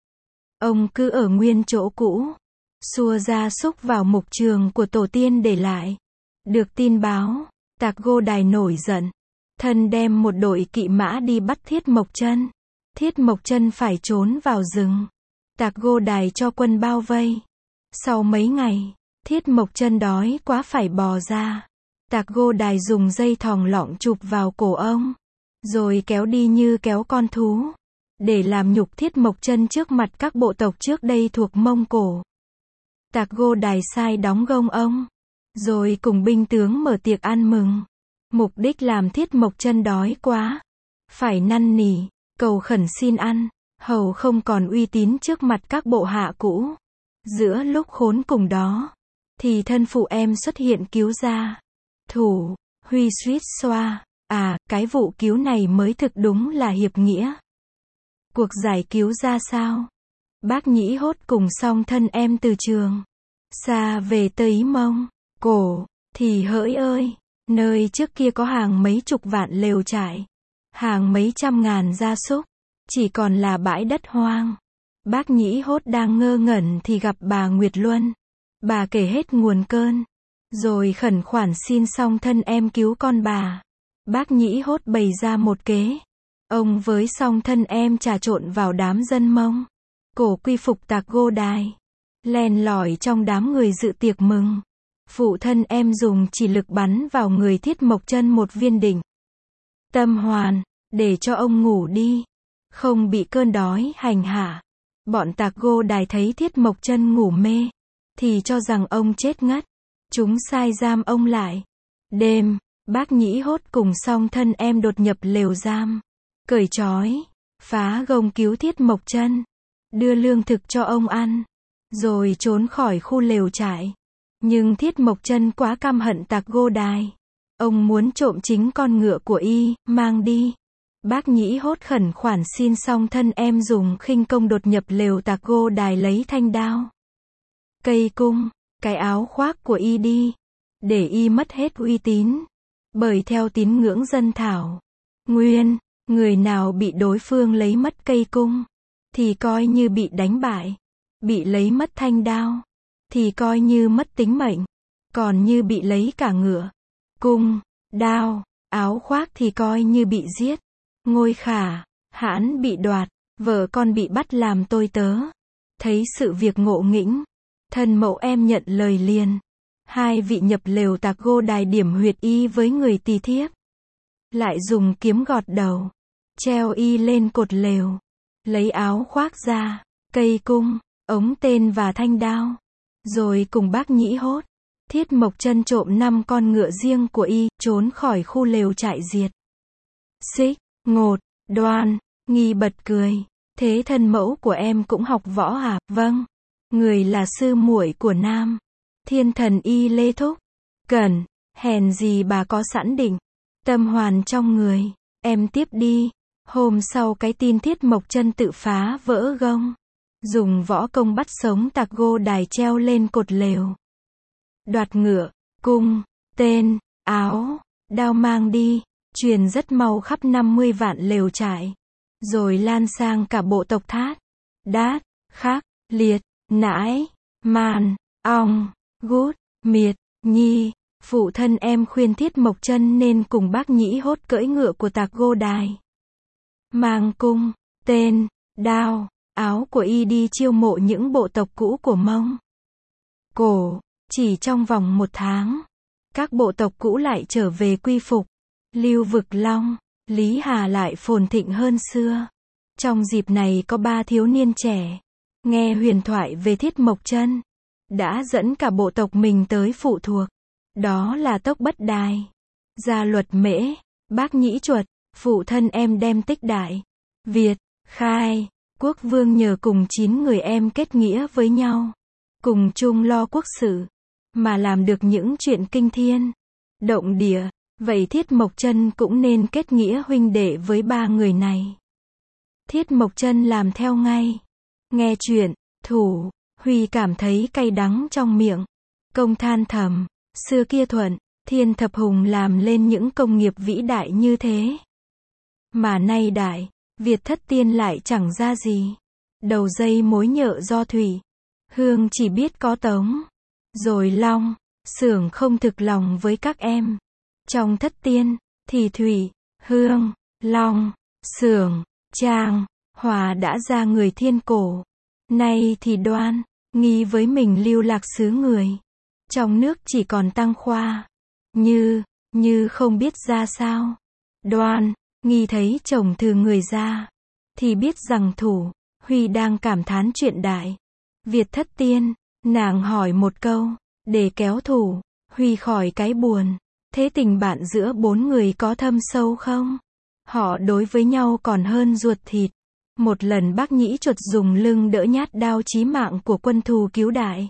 Ông cứ ở nguyên chỗ cũ, xua gia súc vào mục trường của tổ tiên để lại. Được tin báo, Tạc Gô Đài nổi giận, thân đem một đội kỵ mã đi bắt Thiết Mộc Chân. Thiết Mộc Chân phải trốn vào rừng. Tạc Gô Đài cho quân bao vây. Sau mấy ngày, Thiết Mộc Chân đói quá phải bò ra. Tạc Gô Đài dùng dây thòng lọng chụp vào cổ ông, rồi kéo đi như kéo con thú, để làm nhục Thiết Mộc Chân trước mặt các bộ tộc trước đây thuộc Mông Cổ. Tạc Gô Đài sai đóng gông ông, rồi cùng binh tướng mở tiệc ăn mừng. Mục đích làm Thiết Mộc Chân đói quá, phải năn nỉ, cầu khẩn xin ăn, hầu không còn uy tín trước mặt các bộ hạ cũ. Giữa lúc khốn cùng đó, thì thân phụ em xuất hiện cứu ra. Thủ, Huy suýt xoa, cái vụ cứu này mới thực đúng là hiệp nghĩa. Cuộc giải cứu ra sao? Bác Nhĩ Hốt cùng song thân em từ trường xa về tới Ý Mông Cổ, thì hỡi ơi, nơi trước kia có hàng mấy chục vạn lều trại, hàng mấy trăm ngàn gia súc, chỉ còn là bãi đất hoang. Bác Nhĩ Hốt đang ngơ ngẩn thì gặp bà Nguyệt Luân. Bà kể hết nguồn cơn, rồi khẩn khoản xin song thân em cứu con bà. Bác Nhĩ Hốt bày ra một kế. Ông với song thân em trà trộn vào đám dân Mông Cổ quy phục Tạc Gô Đài, len lỏi trong đám người dự tiệc mừng. Phụ thân em dùng chỉ lực bắn vào người Thiết Mộc Chân một viên đỉnh tâm hoàn, để cho ông ngủ đi, không bị cơn đói hành hạ. Bọn Tạc Gô Đài thấy Thiết Mộc Chân ngủ mê, thì cho rằng ông chết ngất. Chúng sai giam ông lại. Đêm, bác Nhĩ Hốt cùng song thân em đột nhập lều giam, cởi trói, phá gông cứu Thiết Mộc Chân, đưa lương thực cho ông ăn, rồi trốn khỏi khu lều trại. Nhưng Thiết Mộc Chân quá căm hận Tạc Gô Đài. Ông muốn trộm chính con ngựa của y, mang đi. Bác Nhĩ Hốt khẩn khoản xin song thân em dùng khinh công đột nhập lều Tạc Gô Đài lấy thanh đao, cây cung, cái áo khoác của y đi, để y mất hết uy tín. Bởi theo tín ngưỡng dân thảo nguyên, người nào bị đối phương lấy mất cây cung, thì coi như bị đánh bại. Bị lấy mất thanh đao, thì coi như mất tính mệnh. Còn như bị lấy cả ngựa, cung, đao, áo khoác thì coi như bị giết. Ngôi Khả Hãn bị đoạt, vợ con bị bắt làm tôi tớ. Thấy sự việc ngộ nghĩnh, thân mẫu em nhận lời liền. Hai vị nhập lều Tạc Gô Đài điểm huyệt y với người tỳ thiếp. Lại dùng kiếm gọt đầu, treo y lên cột lều. Lấy áo khoác ra, cây cung, ống tên và thanh đao. Rồi cùng bác Nhĩ Hốt, Thiết Mộc Chân trộm 5 con ngựa riêng của y, trốn khỏi khu lều trại diệt. Xích, Ngột, Đoan, Nghi bật cười. Thế thân mẫu của em cũng học võ à? Vâng. Người là sư muội của Nam Thiên Thần Y Lê Thúc. Cẩn, hèn gì bà có sẵn định tâm hoàn trong người. Em tiếp đi. Hôm sau cái tin Thiết Mộc Chân tự phá vỡ gông, dùng võ công bắt sống Tạc Gô Đài treo lên cột lều. Đoạt ngựa, cung, tên, áo, đao mang đi, truyền rất mau khắp 50 vạn lều trại. Rồi lan sang cả bộ tộc Thát, Đát, Khắc, Liệt, Nãi, Màn, Ong, Gút, Miệt, Nhi. Phụ thân em khuyên Thiết Mộc Chân nên cùng bác Nhĩ Hốt cưỡi ngựa của Tạc Gô Đài, mang cung, tên, đao, áo của y đi chiêu mộ những bộ tộc cũ của Mông Cổ. Chỉ trong vòng 1 tháng, các bộ tộc cũ lại trở về quy phục. Lưu Vực Long, Lý Hà lại phồn thịnh hơn xưa. Trong dịp này có 3 thiếu niên trẻ, nghe huyền thoại về Thiết Mộc Chân, đã dẫn cả bộ tộc mình tới phụ thuộc. Đó là Tốc Bất Đài, Gia Luật Mễ, Bác Nhĩ Chuột. Phụ thân em đem Tích Đại Việt, Khai, Quốc Vương nhờ cùng 9 người em kết nghĩa với nhau, cùng chung lo quốc sự, mà làm được những chuyện kinh thiên động địa. Vậy Thiết Mộc Chân cũng nên kết nghĩa huynh đệ với 3 người này. Thiết Mộc Chân làm theo ngay. Nghe chuyện, Thủ, Huy cảm thấy cay đắng trong miệng. Công than thầm, xưa kia Thuận, Thiên Thập Hùng làm lên những công nghiệp vĩ đại như thế, mà nay Đại Việt Thất Tiên lại chẳng ra gì. Đầu dây mối nhợ do Thủy Hương chỉ biết có Tống, rồi Long, Xưởng không thực lòng với các em. Trong Thất Tiên, thì Thủy, Hương, Long, Xưởng, Trang, Hòa đã ra người thiên cổ. Nay thì Đoan, Nghi với mình lưu lạc xứ người. Trong nước chỉ còn Tăng Khoa, Như không biết ra sao. Đoan, Nghi thấy chồng thừa người ra, thì biết rằng Thủ, Huy đang cảm thán chuyện Đại Việt Thất Tiên. Nàng hỏi một câu, để kéo Thủ, Huy khỏi cái buồn. Thế tình bạn giữa 4 người có thâm sâu không? Họ đối với nhau còn hơn ruột thịt. Một lần Bác Nhĩ Chuột dùng lưng đỡ nhát đao chí mạng của quân thù cứu đại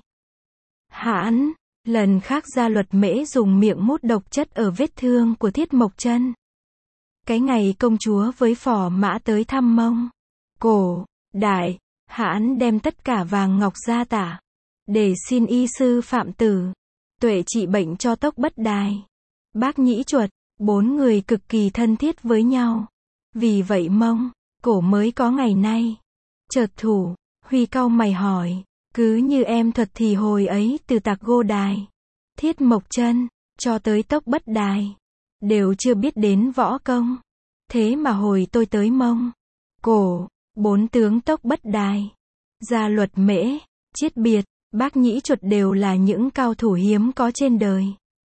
hãn. Lần khác Gia Luật Mễ dùng miệng mút độc chất ở vết thương của Thiết Mộc Chân. Cái ngày công chúa với Phò Mã tới thăm Mông Cổ, đại hãn đem tất cả vàng ngọc ra tả, để xin y sư Phạm Tử Tuệ trị bệnh cho Tốc Bất Đài. Bác Nhĩ Chuột, 4 người cực kỳ thân thiết với nhau. Vì vậy Mông Cổ mới có ngày nay. Chợt Thủ Huy cau mày hỏi, cứ như em thuật thì hồi ấy từ Tạc Gô Đài, Thiết Mộc Chân, cho tới Tốc Bất Đài, đều chưa biết đến võ công. Thế mà hồi tôi tới Mông Cổ, 4 tướng Tốc Bất Đài, Gia Luật Mễ, Chiết Biệt, Bác Nhĩ Chuột đều là những cao thủ hiếm có trên đời.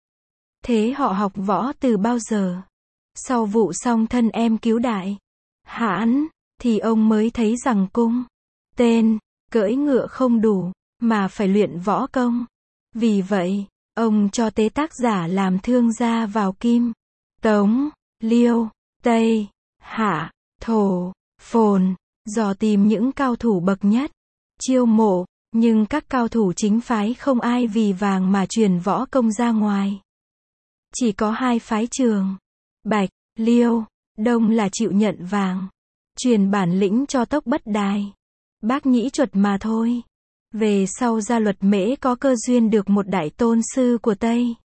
Thế họ học võ từ bao giờ? Sau vụ song thân em cứu đại hãn, thì ông mới thấy rằng cung, tên, cưỡi ngựa không đủ, mà phải luyện võ công. Vì vậy, ông cho tế tác giả làm thương gia vào Kim, Tống, Liêu, Tây, Hạ, Thổ, Phồn, dò tìm những cao thủ bậc nhất, chiêu mộ, nhưng các cao thủ chính phái không ai vì vàng mà truyền võ công ra ngoài. Chỉ có 2 phái Trường, Bạch, Liêu, Đông là chịu nhận vàng, truyền bản lĩnh cho Tốc Bất Đài, Bác Nhĩ Chuột mà thôi. Về sau Gia Luật Mễ có cơ duyên được một đại tôn sư của Tây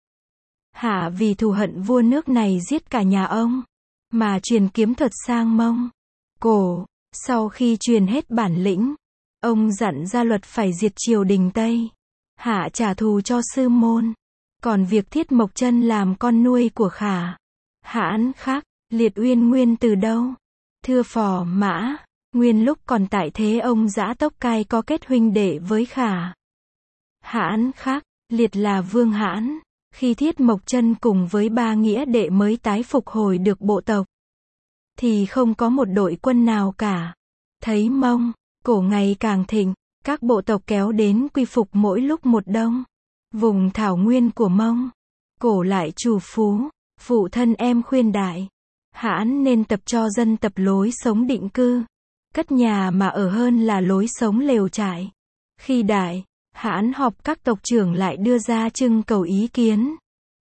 Hạ vì thù hận vua nước này giết cả nhà ông, mà truyền kiếm thuật sang Mông Cổ. Sau khi truyền hết bản lĩnh, ông dặn Gia Luật phải diệt triều đình Tây Hạ trả thù cho sư môn. Còn việc Thiết Mộc Chân làm con nuôi của Khả hãn khác, Liệt Uyên nguyên từ đâu? Thưa Phò Mã, nguyên lúc còn tại thế ông Dã Tốc Cai có kết huynh đệ với Khả hãn khác, Liệt là Vương Hãn. Khi Thiết Mộc Chân cùng với 3 nghĩa đệ mới tái phục hồi được bộ tộc, thì không có một đội quân nào cả. Thấy Mông Cổ ngày càng thịnh, các bộ tộc kéo đến quy phục mỗi lúc một đông. Vùng thảo nguyên của Mông Cổ lại trù phú, phụ thân em khuyên đại hãn nên tập cho dân tập lối sống định cư, cất nhà mà ở hơn là lối sống lều trại. Khi đại hãn họp các tộc trưởng lại đưa ra trưng cầu ý kiến,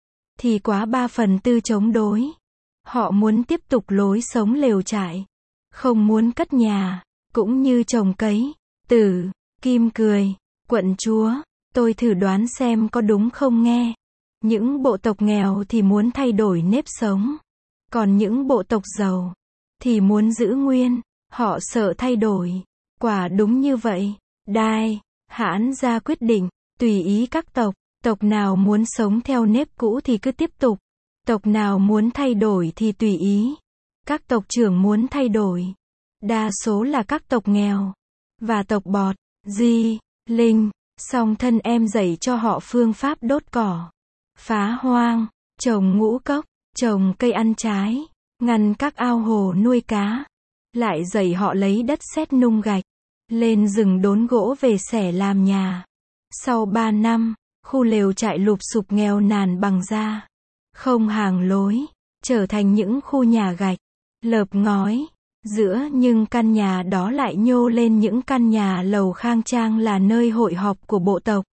thì quá 3/4 chống đối. Họ muốn tiếp tục lối sống lều trại, không muốn cất nhà, cũng như trồng cấy. Tử Kim cười, quận chúa, tôi thử đoán xem có đúng không nghe. Những bộ tộc nghèo thì muốn thay đổi nếp sống, còn những bộ tộc giàu thì muốn giữ nguyên, họ sợ thay đổi. Quả đúng như vậy. Đại hãn ra quyết định, tùy ý các tộc, tộc nào muốn sống theo nếp cũ thì cứ tiếp tục, tộc nào muốn thay đổi thì tùy ý. Các tộc trưởng muốn thay đổi, đa số là các tộc nghèo và tộc Bọt, Di, Linh. Song thân em dạy cho họ phương pháp đốt cỏ, phá hoang, trồng ngũ cốc, trồng cây ăn trái, ngăn các ao hồ nuôi cá. Lại dạy họ lấy đất sét nung gạch, lên rừng đốn gỗ về xẻ làm nhà. Sau 3 năm, khu lều trại lụp xụp nghèo nàn bằng da, không hàng lối, trở thành những khu nhà gạch, lợp ngói. Giữa nhưng căn nhà đó lại nhô lên những căn nhà lầu khang trang là nơi hội họp của bộ tộc.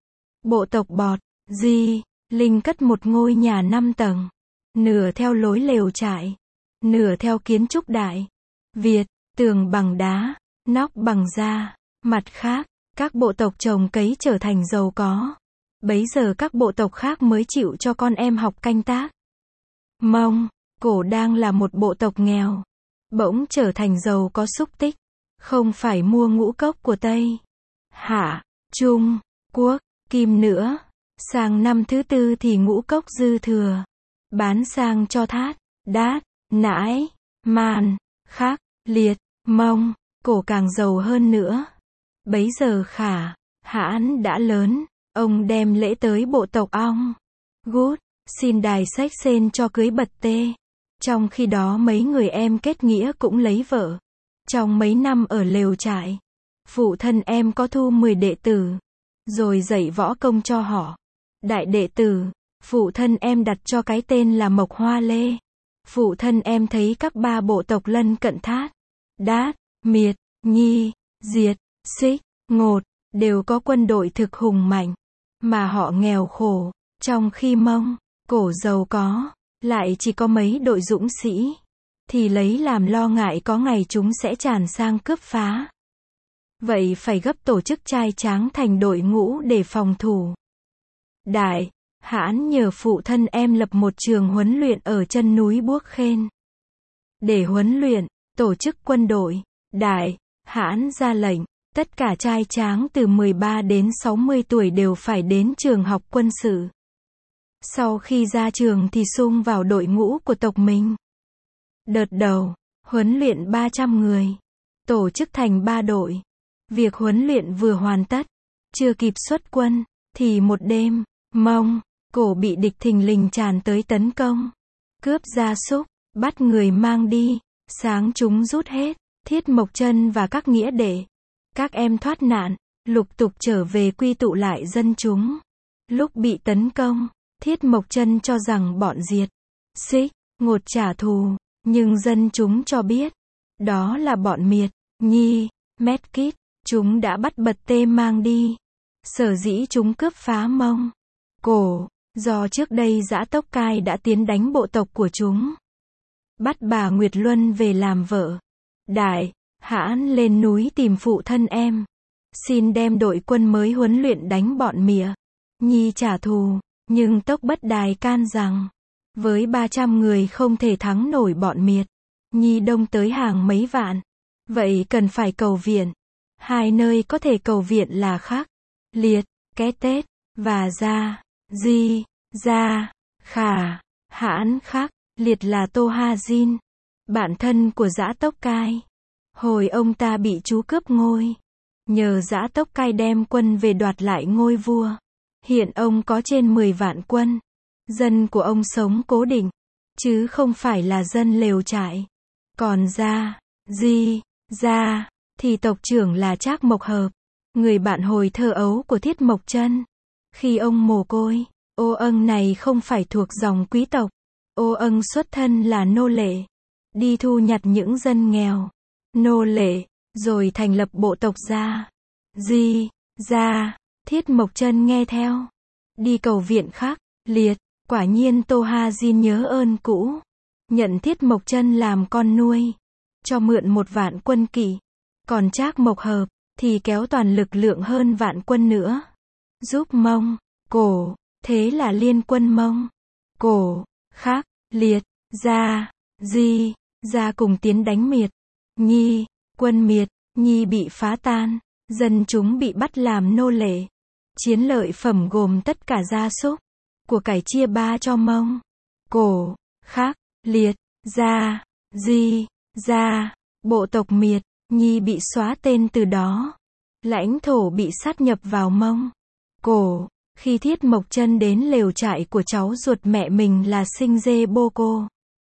Bộ tộc Bọt, Di, Linh cất một ngôi nhà 5 tầng, nửa theo lối lều trại, nửa theo kiến trúc Đại Việt, tường bằng đá, nóc bằng da. Mặt khác, các bộ tộc trồng cấy trở thành giàu có. Bấy giờ các bộ tộc khác mới chịu cho con em học canh tác. Mông Cổ đang là một bộ tộc nghèo, bỗng trở thành giàu có xúc tích, không phải mua ngũ cốc của Tây Hạ, Trung Quốc, Kim nữa. Sang năm thứ 4 thì ngũ cốc dư thừa, bán sang cho Thát, Đát, Nãi, Man, Khác, Liệt, Mông. Cổ càng giàu hơn nữa. Bấy giờ Khả hãn đã lớn, ông đem lễ tới bộ tộc Ong Gút, xin đài sách sen cho cưới Bật Tê. Trong khi đó mấy người em kết nghĩa cũng lấy vợ. Trong mấy năm ở lều trại, phụ thân em có thu 10 đệ tử, rồi dạy võ công cho họ. Đại đệ tử Phụ thân em đặt cho cái tên là Mộc Hoa Lê. Phụ thân em thấy các ba bộ tộc lân cận Thát, Đát, Miệt, Nhi, Diệt, Xích, Ngột, đều có quân đội thực hùng mạnh, mà họ nghèo khổ, trong khi Mông, Cổ giàu có, lại chỉ có mấy đội dũng sĩ, thì lấy làm lo ngại có ngày chúng sẽ tràn sang cướp phá. Vậy phải gấp tổ chức trai tráng thành đội ngũ để phòng thủ. Đại Hãn nhờ phụ thân em lập một trường huấn luyện ở chân núi Buốc Khên. Để huấn luyện, tổ chức quân đội, Đại Hãn ra lệnh, tất cả trai tráng từ 13 đến 60 tuổi đều phải đến trường học quân sự. Sau khi ra trường thì xung vào đội ngũ của tộc mình. Đợt đầu, huấn luyện 300 người, tổ chức thành 3 đội. Việc huấn luyện vừa hoàn tất, chưa kịp xuất quân, thì một đêm, Mông, Cổ bị địch thình lình tràn tới tấn công, cướp gia súc, bắt người mang đi, sáng chúng rút hết, Thiết Mộc Chân và các nghĩa đệ, các em thoát nạn, lục tục trở về quy tụ lại dân chúng. Lúc bị tấn công, Thiết Mộc Chân cho rằng bọn Diệt, Xích, Ngột trả thù, nhưng dân chúng cho biết, đó là bọn Miệt, Nhi, Mét Kít, chúng đã bắt Bật Tê mang đi. Sở dĩ chúng cướp phá Mông, Cổ, do trước đây Dã Tốc Cai đã tiến đánh bộ tộc của chúng. Bắt bà Nguyệt Luân về làm vợ. Đại Hãn lên núi tìm phụ thân em, xin đem đội quân mới huấn luyện đánh bọn Mịa, Nhi trả thù, nhưng Tốc Bất Đài can rằng, với 300 người không thể thắng nổi bọn Miệt, Nhi đông tới hàng mấy vạn, vậy cần phải cầu viện. Hai nơi có thể cầu viện là Khắc, Liệt, Ké Tết, và Gia, Di, Gia, Khả, Hãn. Khắc, Liệt là Tô Ha Jin, bạn thân của Dã Tốc Cai. Hồi ông ta bị chú cướp ngôi, nhờ Dã Tốc Cai đem quân về đoạt lại ngôi vua. Hiện ông có trên 10 vạn quân. Dân của ông sống cố định, chứ không phải là dân lều trại. Còn Gia, Di, Gia, thì tộc trưởng là Trác Mộc Hợp, người bạn hồi thơ ấu của Thiết Mộc Chân. Khi ông mồ côi, Ô Âng này không phải thuộc dòng quý tộc. Ô Âng xuất thân là nô lệ, đi thu nhặt những dân nghèo, nô lệ, rồi thành lập bộ tộc Gia, Di, Gia. Thiết Mộc Chân nghe theo, đi cầu viện Khắc, Liệt. Quả nhiên Tô Ha Jin nhớ ơn cũ, nhận Thiết Mộc Chân làm con nuôi, cho mượn 1 vạn quân kỵ. Còn Trác Mộc Hợp thì kéo toàn lực lượng hơn vạn quân nữa, giúp Mông, Cổ. Thế là liên quân Mông, Cổ, Khắc, Liệt, Gia, Di, Gia cùng tiến đánh Miệt, Nhi. Quân Miệt, Nhi bị phá tan, dân chúng bị bắt làm nô lệ. Chiến lợi phẩm gồm tất cả gia súc, của cải chia 3 cho Mông, Cổ, Khắc, Liệt, Gia, Di, Gia. Bộ tộc Miệt, Nhi bị xóa tên từ đó. Lãnh thổ bị sát nhập vào Mông, Cổ. Khi Thiết Mộc Chân đến lều trại của cháu ruột mẹ mình là Sinh Dê Bô Cô,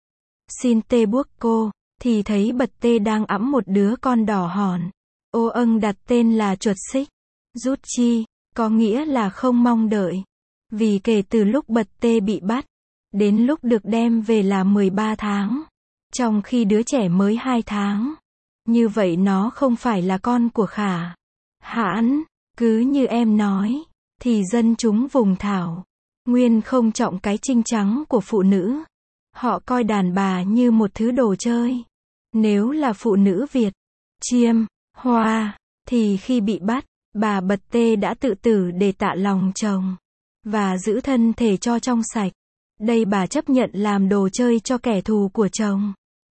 Xin Tê Buốc Cô, thì thấy Bật Tê đang ẵm một đứa con đỏ hòn. Ô Âng đặt tên là Chuột Xích, Rút Chi, có nghĩa là không mong đợi. Vì kể từ lúc Bật Tê bị bắt, đến lúc được đem về là 13 tháng, trong khi đứa trẻ mới 2 tháng. Như vậy nó không phải là con của Khả, Hãn. Cứ như em nói, thì dân chúng vùng Thảo Nguyên không trọng cái trinh trắng của phụ nữ. Họ coi đàn bà như một thứ đồ chơi. Nếu là phụ nữ Việt, Chiêm, Hoa, thì khi bị bắt, bà Bật Tê đã tự tử để tạ lòng chồng, và giữ thân thể cho trong sạch. Đây bà chấp nhận làm đồ chơi cho kẻ thù của chồng.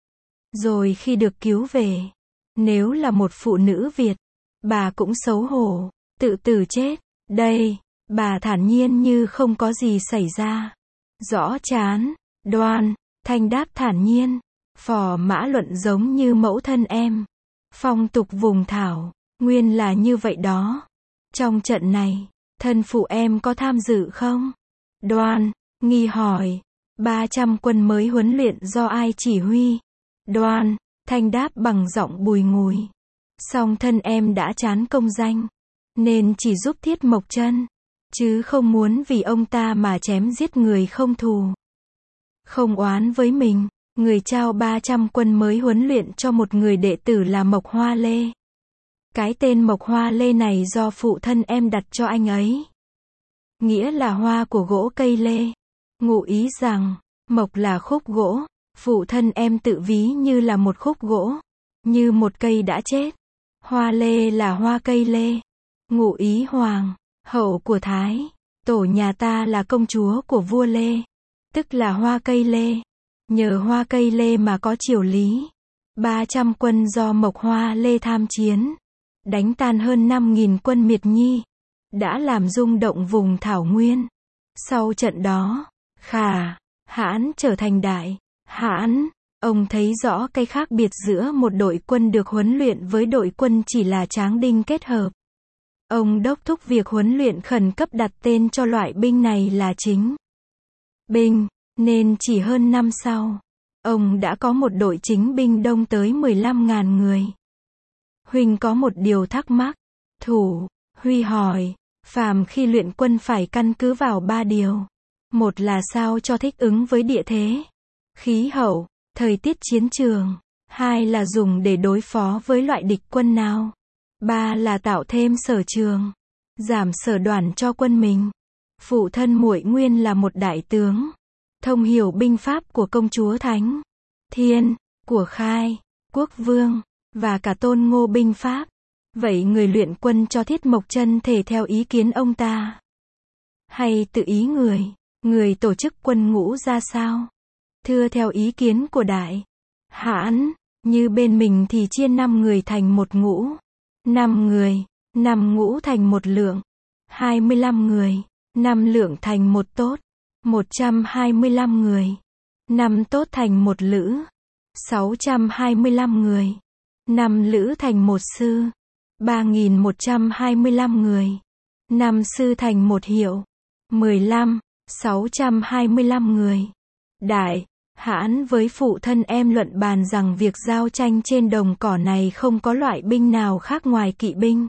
Rồi khi được cứu về, nếu là một phụ nữ Việt, bà cũng xấu hổ, tự tử chết. Đây, bà thản nhiên như không có gì xảy ra. Rõ chán, đoan, thanh đáp thản nhiên. Phò Mã Luận giống như mẫu thân em. Phong tục vùng Thảo Nguyên là như vậy đó. Trong trận này, thân phụ em có tham dự không? Đoan, nghi hỏi. 300 quân mới huấn luyện do ai chỉ huy? Đoan, thanh đáp bằng giọng bùi ngùi. Song thân em đã chán công danh, nên chỉ giúp Thiết Mộc Chân. chứ không muốn vì ông ta mà chém giết người không thù. Không oán với mình, người trao 300 quân mới huấn luyện cho một người đệ tử là Mộc Hoa Lê. Cái tên Mộc Hoa Lê này do phụ thân em đặt cho anh ấy. Nghĩa là hoa của gỗ cây lê. Ngụ ý rằng, mộc là khúc gỗ, phụ thân em tự ví như là một khúc gỗ, như một cây đã chết. Hoa lê là hoa cây lê. Ngụ ý hoàng, hậu của Thái. Tổ nhà ta là công chúa của vua Lê, tức là hoa cây lê. Nhờ hoa cây lê mà có triều lý. 300 quân do Mộc Hoa Lê tham chiến, đánh tan hơn 5.000 quân Miệt Nhi, đã làm rung động vùng thảo nguyên. Sau trận đó, Khả Hãn trở thành Đại Hãn. Ông thấy rõ cái khác biệt giữa một đội quân được huấn luyện với đội quân chỉ là tráng đinh kết hợp. Ông đốc thúc việc huấn luyện khẩn cấp đặt tên cho loại binh này là chính binh, nên chỉ hơn năm sau, ông đã có một đội chính binh đông tới 15.000 người. Huynh có một điều thắc mắc. Thủ Huy hỏi, phàm khi luyện quân phải căn cứ vào 3 điều. Một là sao cho thích ứng với địa thế, khí hậu, thời tiết chiến trường. 2 là dùng để đối phó với loại địch quân nào. 3 là tạo thêm sở trường, giảm sở đoản cho quân mình. Phụ thân muội nguyên là một đại tướng, thông hiểu binh pháp của công chúa Thánh Thiên, của Khai Quốc Vương, và cả Tôn Ngô binh pháp. Vậy người luyện quân cho Thiết Mộc Chân thể theo ý kiến ông ta, hay tự ý người tổ chức quân ngũ ra sao? Thưa theo ý kiến của Đại Hãn, như bên mình thì chia 5 người thành một ngũ, 5 người, 5 ngũ thành một lượng, 25 người, 5 lượng thành một tốt, 125 người, 5 tốt thành một lữ, 625 người, 5 lữ thành một sư, 3.125 người, 5 sư thành một hiệu, 625 người. Đại Hãn với phụ thân em luận bàn rằng việc giao tranh trên đồng cỏ này không có loại binh nào khác ngoài kỵ binh.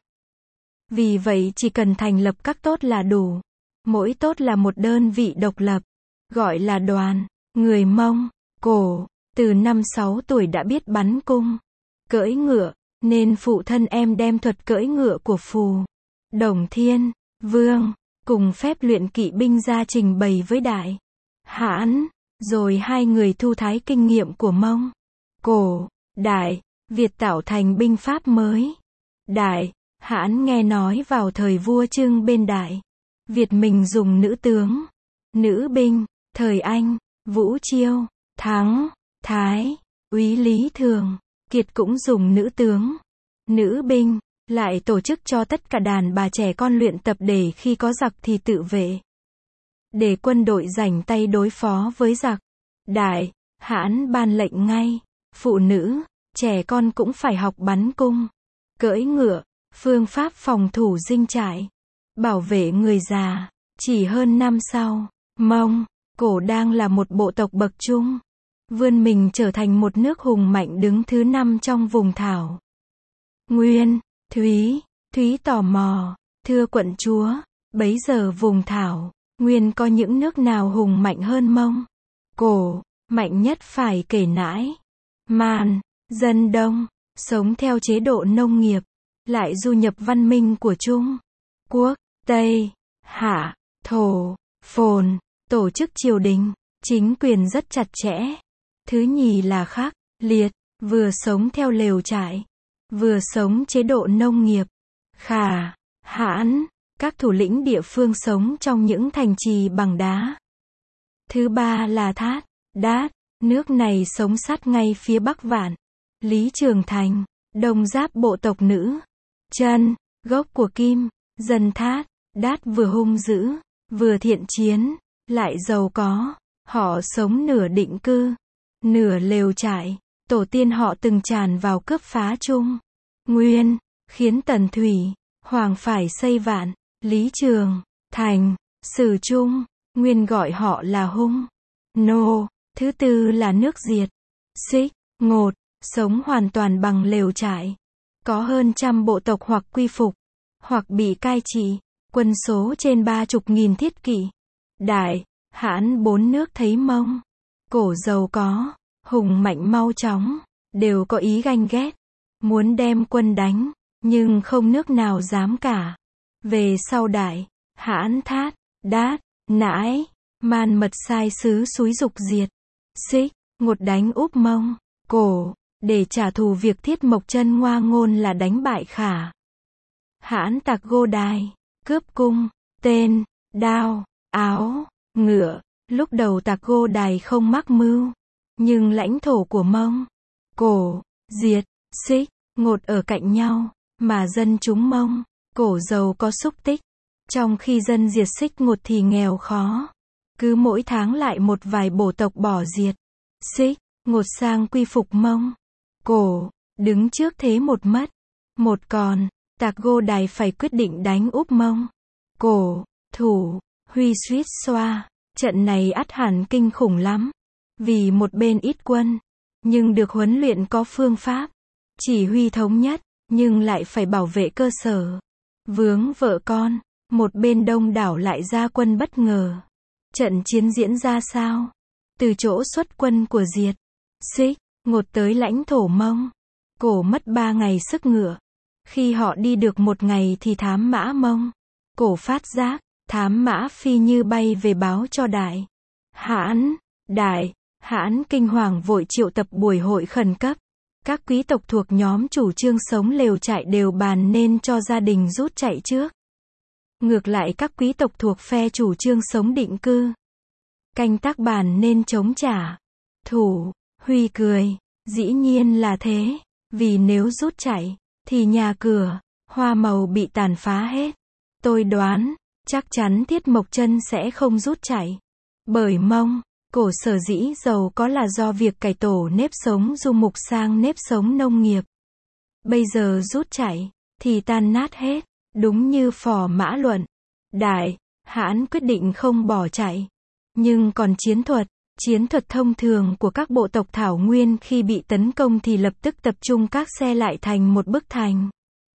Vì vậy chỉ cần thành lập các tốt là đủ. Mỗi tốt là một đơn vị độc lập, gọi là đoàn. Người Mông Cổ từ 5-6 tuổi đã biết bắn cung, cưỡi ngựa, nên phụ thân em đem thuật cưỡi ngựa của Phù Đồng Thiên Vương cùng phép luyện kỵ binh ra trình bày với Đại Hãn. Rồi hai người thu thái kinh nghiệm của Mông Cổ, Đại Việt tạo thành binh pháp mới. Đại Hãn nghe nói vào thời vua Trưng bên Đại Việt mình dùng nữ tướng, nữ binh. Thời Anh, Vũ Chiêu, Thắng, Thái, Úy Lý Thường Kiệt cũng dùng nữ tướng, nữ binh. Lại tổ chức cho tất cả đàn bà trẻ con luyện tập để khi có giặc thì tự vệ, để quân đội rảnh tay đối phó với giặc. Đại Hãn ban lệnh ngay, phụ nữ, trẻ con cũng phải học bắn cung, cưỡi ngựa, phương pháp phòng thủ dinh trại, bảo vệ người già. Chỉ hơn năm sau, Mông Cổ đang là một bộ tộc bậc trung, vươn mình trở thành một nước hùng mạnh đứng thứ 5 trong vùng thảo Nguyên. Thúy tò mò, thưa quận chúa, bấy giờ vùng thảo Nguyên có những nước nào hùng mạnh hơn Mông Cổ? Mạnh nhất phải kể Nãi Man, dân Đông, sống theo chế độ nông nghiệp, lại du nhập văn minh của Trung Quốc, Tây, Hạ, Thổ, Phồn, tổ chức triều đình, chính quyền rất chặt chẽ. Thứ nhì là Khắc Liệt, vừa sống theo lều trại, vừa sống chế độ nông nghiệp. Khả Hãn, các thủ lĩnh địa phương sống trong những thành trì bằng đá. Thứ ba là Thát Đát, nước này sống sát ngay phía bắc Vạn Lý Trường Thành, đông giáp bộ tộc nữ Chân, gốc của Kim. Dân Thát Đát vừa hung dữ, vừa thiện chiến, lại giàu có. Họ sống nửa định cư, nửa lều trại. Tổ tiên họ từng tràn vào cướp phá Trung Nguyên, khiến Tần Thủy Hoàng phải xây Vạn Lý Trường Thành. Sử Trung Nguyên gọi họ là Hung Nô. Thứ tư là nước Diệt Xích Ngột, sống hoàn toàn bằng lều trại. Có hơn trăm bộ tộc hoặc quy phục, hoặc bị cai trị. quân số trên 30.000 thiết kỵ. Đại, Hãn 4 nước thấy Mông, Cổ giàu có, hùng mạnh mau chóng, đều có ý ganh ghét, muốn đem quân đánh, nhưng không nước nào dám cả. Về sau Đại, Hãn Thát, Đát, Nãi, Man mật sai sứ xúi giục diệt, Xích, Ngột đánh úp Mông, Cổ, để trả thù việc Thiết Mộc Chân ngoa ngôn là đánh bại Khả. Hãn tặc Gô Đài, cướp cung, tên, đao, áo, ngựa. Lúc đầu tặc Gô Đài không mắc mưu, nhưng lãnh thổ của Mông, Cổ, diệt, Xích, Ngột ở cạnh nhau, mà dân chúng Mông, Cổ giàu có xúc tích, trong khi dân diệt Xích Ngột thì nghèo khó. Cứ mỗi tháng lại một vài bổ tộc bỏ diệt, Xích, Ngột sang quy phục Mông, Cổ, đứng trước thế một mất, một còn, tặc Gô Đài phải quyết định đánh úp Mông, Cổ, thủ, Huy suýt xoa. Trận này ắt hẳn kinh khủng lắm, vì một bên ít quân, nhưng được huấn luyện có phương pháp, chỉ huy thống nhất, nhưng lại phải bảo vệ cơ sở, vướng vợ con, một bên đông đảo lại ra quân bất ngờ. Trận chiến diễn ra sao? Từ chỗ xuất quân của Diệt, Xích, Ngột tới lãnh thổ Mông, Cổ mất 3 ngày sức ngựa. Khi họ đi được 1 ngày thì thám mã Mông, Cổ phát giác, thám mã phi như bay về báo cho Đại, Hãn. Đại, Hãn kinh hoàng vội triệu tập buổi hội khẩn cấp. Các quý tộc thuộc nhóm chủ trương sống lều trại đều bàn nên cho gia đình rút chạy trước. Ngược lại các quý tộc thuộc phe chủ trương sống định cư, canh tác bàn nên chống trả. Thủ, Huy cười, dĩ nhiên là thế, vì nếu rút chạy, thì nhà cửa, hoa màu bị tàn phá hết. Tôi đoán, chắc chắn Thiết Mộc Chân sẽ không rút chạy. Bởi Mông, Cổ sở dĩ giàu có là do việc cải tổ nếp sống du mục sang nếp sống nông nghiệp. Bây giờ rút chạy, thì tan nát hết, đúng như Phò Mã luận. Đại, Hãn quyết định không bỏ chạy. Nhưng còn chiến thuật thông thường của các bộ tộc Thảo Nguyên khi bị tấn công thì lập tức tập trung các xe lại thành một bức thành.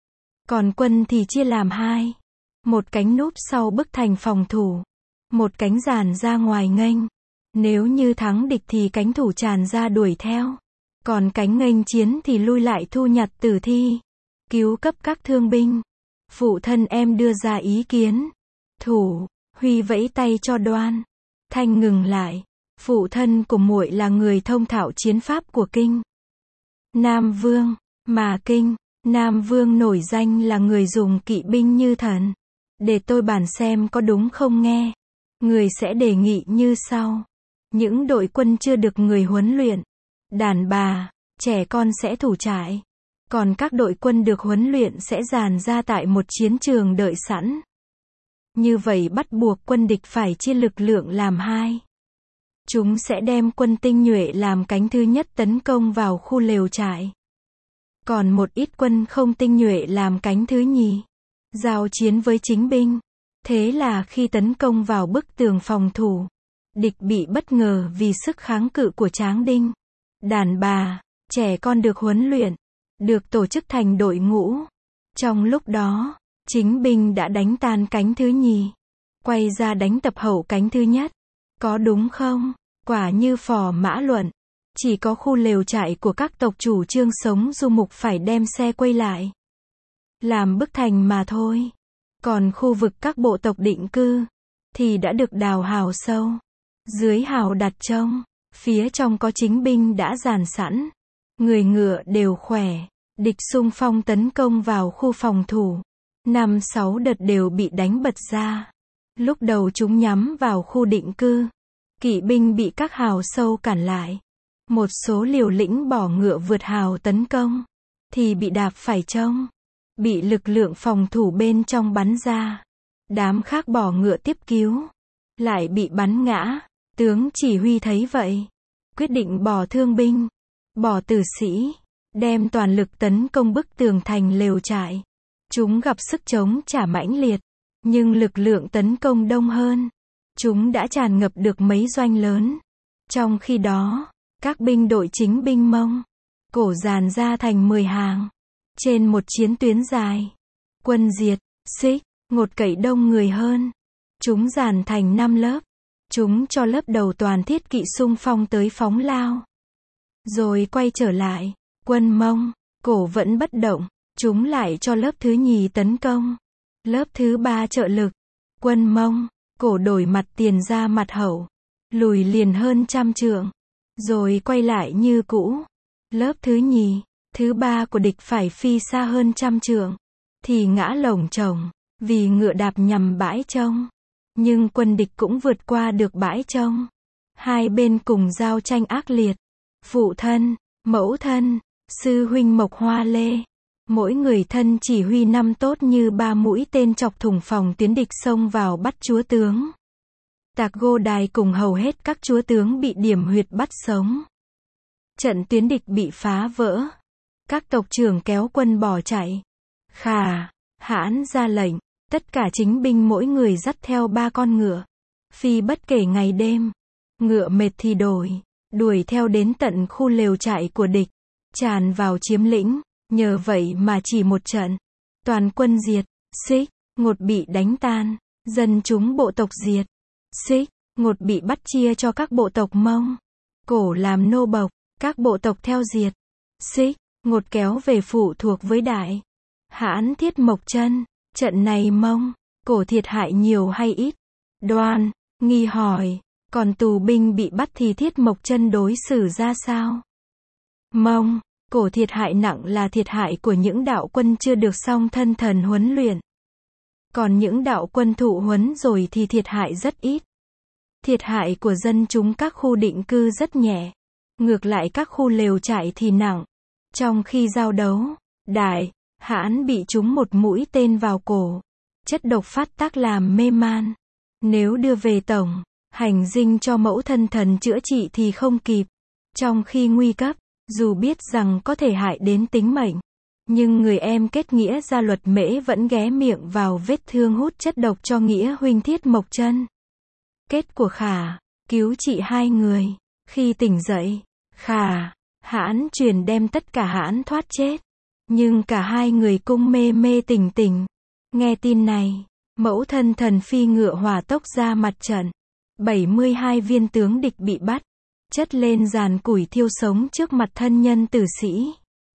Còn quân thì chia làm hai. Một cánh núp sau bức thành phòng thủ, một cánh dàn ra ngoài nghênh. Nếu như thắng địch thì cánh thủ tràn ra đuổi theo, còn cánh nghênh chiến thì lui lại thu nhặt tử thi, cứu cấp các thương binh. Phụ thân em đưa ra ý kiến. Thủ, Huy vẫy tay cho Đoan Thanh ngừng lại. Phụ thân của muội là người thông thạo chiến pháp của Kinh Nam Vương, mà Kinh Nam Vương nổi danh là người dùng kỵ binh như thần. Để tôi bàn xem có đúng không nghe. Người sẽ đề nghị như sau. Những đội quân chưa được người huấn luyện, đàn bà, trẻ con sẽ thủ trại. Còn các đội quân được huấn luyện sẽ dàn ra tại một chiến trường đợi sẵn. Như vậy bắt buộc quân địch phải chia lực lượng làm hai. Chúng sẽ đem quân tinh nhuệ làm cánh thứ nhất tấn công vào khu lều trại. Còn một ít quân không tinh nhuệ làm cánh thứ nhì, giao chiến với chính binh. Thế là khi tấn công vào bức tường phòng thủ, địch bị bất ngờ vì sức kháng cự của tráng đinh. Đàn bà, trẻ con được huấn luyện, được tổ chức thành đội ngũ. Trong lúc đó, chính binh đã đánh tan cánh thứ nhì, quay ra đánh tập hậu cánh thứ nhất. Có đúng không? Quả như Phò Mã luận, chỉ có khu lều trại của các tộc chủ trương sống du mục phải đem xe quay lại, làm bức thành mà thôi. Còn khu vực các bộ tộc định cư, thì đã được đào hào sâu. Dưới hào đặt trông, phía trong có chính binh đã dàn sẵn. Người ngựa đều khỏe, địch xung phong tấn công vào khu phòng thủ. 5-6 đợt đều bị đánh bật ra. Lúc đầu chúng nhắm vào khu định cư. Kỵ binh bị các hào sâu cản lại. Một số liều lĩnh bỏ ngựa vượt hào tấn công, thì bị đạp phải trông. Bị lực lượng phòng thủ bên trong bắn ra. Đám khác bỏ ngựa tiếp cứu, lại bị bắn ngã. Tướng chỉ huy thấy vậy, quyết định bỏ thương binh, bỏ tử sĩ, đem toàn lực tấn công bức tường thành lều trại. Chúng gặp sức chống trả mãnh liệt, nhưng lực lượng tấn công đông hơn. Chúng đã tràn ngập được mấy doanh lớn. Trong khi đó, các binh đội chính binh Mông, Cổ dàn ra thành 10 hàng. Trên một chiến tuyến dài, quân Diệt, Xích, ngột cậy đông người hơn. Chúng dàn thành 5 lớp. Chúng cho lớp đầu toàn thiết kỵ xung phong tới phóng lao. Rồi quay trở lại. Quân Mông, Cổ vẫn bất động. Chúng lại cho lớp thứ nhì tấn công. Lớp thứ 3 trợ lực. Quân Mông, Cổ đổi mặt tiền ra mặt hậu. Lùi liền hơn 100 trượng. Rồi quay lại như cũ. Lớp thứ nhì, thứ 3 của địch phải phi xa hơn 100 trượng. Thì ngã lổng chồng. Vì ngựa đạp nhằm bãi trông. Nhưng quân địch cũng vượt qua được bãi trông. Hai bên cùng giao tranh ác liệt. Phụ thân, mẫu thân, sư huynh Mộc Hoa Lê. Mỗi người thân chỉ huy 5 tốt như 3 mũi tên chọc thủng phòng tuyến địch xông vào bắt chúa tướng. Tạc Gô Đài cùng hầu hết các chúa tướng bị điểm huyệt bắt sống. Trận tuyến địch bị phá vỡ. Các tộc trưởng kéo quân bỏ chạy. Khà, Hãn ra lệnh. Tất cả chính binh mỗi người dắt theo 3 con ngựa. Phi bất kể ngày đêm. Ngựa mệt thì đuổi theo đến tận khu lều trại của địch. Tràn vào chiếm lĩnh. Nhờ vậy mà chỉ một trận. Toàn quân diệt. Xích, Ngột bị đánh tan. Dân chúng bộ tộc diệt. Xích, Ngột bị bắt chia cho các bộ tộc Mông. Cổ làm nô bộc. Các bộ tộc theo diệt. Xích, Ngột kéo về phụ thuộc với Đại Hãn Thiết Mộc Chân. Trận này Mông, Cổ thiệt hại nhiều hay ít? Đoan, nghi hỏi. Còn tù binh bị bắt thì Thiết Mộc Chân đối xử ra sao? Mông, Cổ thiệt hại nặng là thiệt hại của những đạo quân chưa được xong thân thần huấn luyện. Còn những đạo quân thụ huấn rồi thì thiệt hại rất ít. Thiệt hại của dân chúng các khu định cư rất nhẹ. Ngược lại các khu lều trại thì nặng. Trong khi giao đấu, Đại Hãn bị trúng một mũi tên vào cổ. Chất độc phát tác làm mê man. Nếu đưa về tổng hành dinh cho mẫu thân thần chữa trị thì không kịp. Trong khi nguy cấp, dù biết rằng có thể hại đến tính mệnh, nhưng người em kết nghĩa Gia Luật Mễ vẫn ghé miệng vào vết thương hút chất độc cho nghĩa huynh Thiết Mộc Chân. Kết của Khả cứu trị 2 người. Khi tỉnh dậy, Khả Hãn truyền đem tất cả Hãn thoát chết. Nhưng cả 2 người cung mê mê tỉnh tỉnh. Nghe tin này, mẫu thân thần phi ngựa hỏa tốc ra mặt trận. 72 viên tướng địch bị bắt. Chất lên giàn củi thiêu sống trước mặt thân nhân tử sĩ.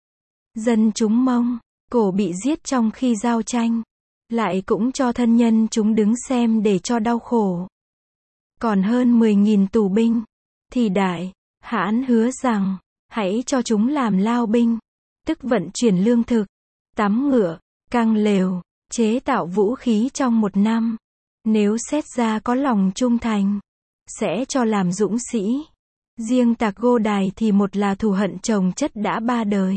Dân chúng Mông, Cổ bị giết trong khi giao tranh. Lại cũng cho thân nhân chúng đứng xem để cho đau khổ. Còn hơn 10.000 tù binh. Thì Đại Hãn hứa rằng, hãy cho chúng làm lao binh. Tức vận chuyển lương thực, tắm ngựa, căng lều, chế tạo vũ khí trong 1 năm. Nếu xét ra có lòng trung thành, sẽ cho làm dũng sĩ. Riêng Tạc Gô Đài thì 1 là thù hận chồng chất đã 3 đời.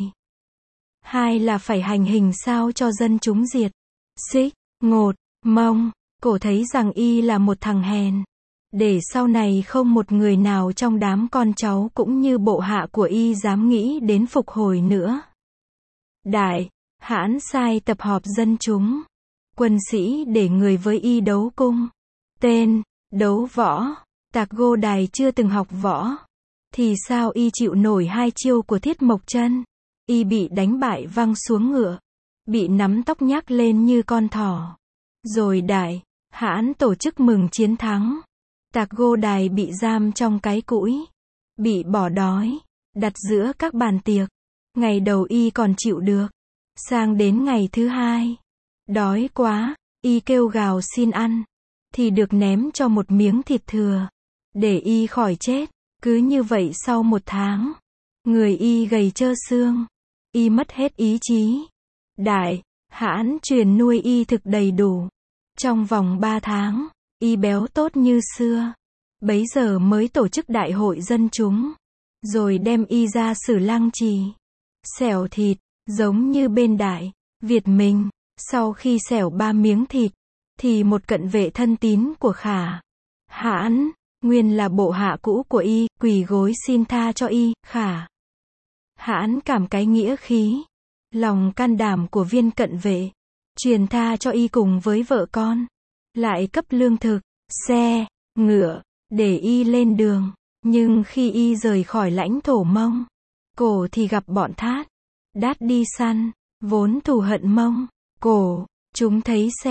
2 là phải hành hình sao cho dân chúng diệt. Xích, Ngột, Mông, Cổ thấy rằng y là một thằng hèn. Để sau này không một người nào trong đám con cháu cũng như bộ hạ của y dám nghĩ đến phục hồi nữa. Đại Hãn sai tập họp dân chúng, quân sĩ để người với y đấu cung. Tên, đấu võ. Tạc Gô Đài chưa từng học võ. Thì sao y chịu nổi 2 chiêu của Thiết Mộc Chân? Y bị đánh bại văng xuống ngựa. Bị nắm tóc nhác lên như con thỏ. Rồi Đại Hãn tổ chức mừng chiến thắng. Tạc Gô Đài bị giam trong cái cũi. Bị bỏ đói. Đặt giữa các bàn tiệc. Ngày đầu y còn chịu được. Sang đến ngày thứ 2. Đói quá. Y kêu gào xin ăn. Thì được ném cho một miếng thịt thừa. Để y khỏi chết. Cứ như vậy sau 1 tháng. Người y gầy trơ xương. Y mất hết ý chí. Đại Hãn truyền nuôi y thực đầy đủ. Trong vòng 3 tháng, y béo tốt như xưa. Bấy giờ mới tổ chức đại hội dân chúng. Rồi đem y ra xử Lăng Trì. Xẻo thịt, giống như bên Đại Việt mình. Sau khi xẻo 3 miếng thịt, thì một cận vệ thân tín của Khả Hãn, nguyên là bộ hạ cũ của y, quỳ gối xin tha cho y. Khả Hãn cảm cái nghĩa khí, lòng can đảm của viên cận vệ, truyền tha cho y cùng với vợ con. Lại cấp lương thực, xe, ngựa, để y lên đường. Nhưng khi y rời khỏi lãnh thổ Mông, Cổ thì gặp bọn Thát, Đát đi săn, vốn thù hận Mông, Cổ. Chúng thấy xe,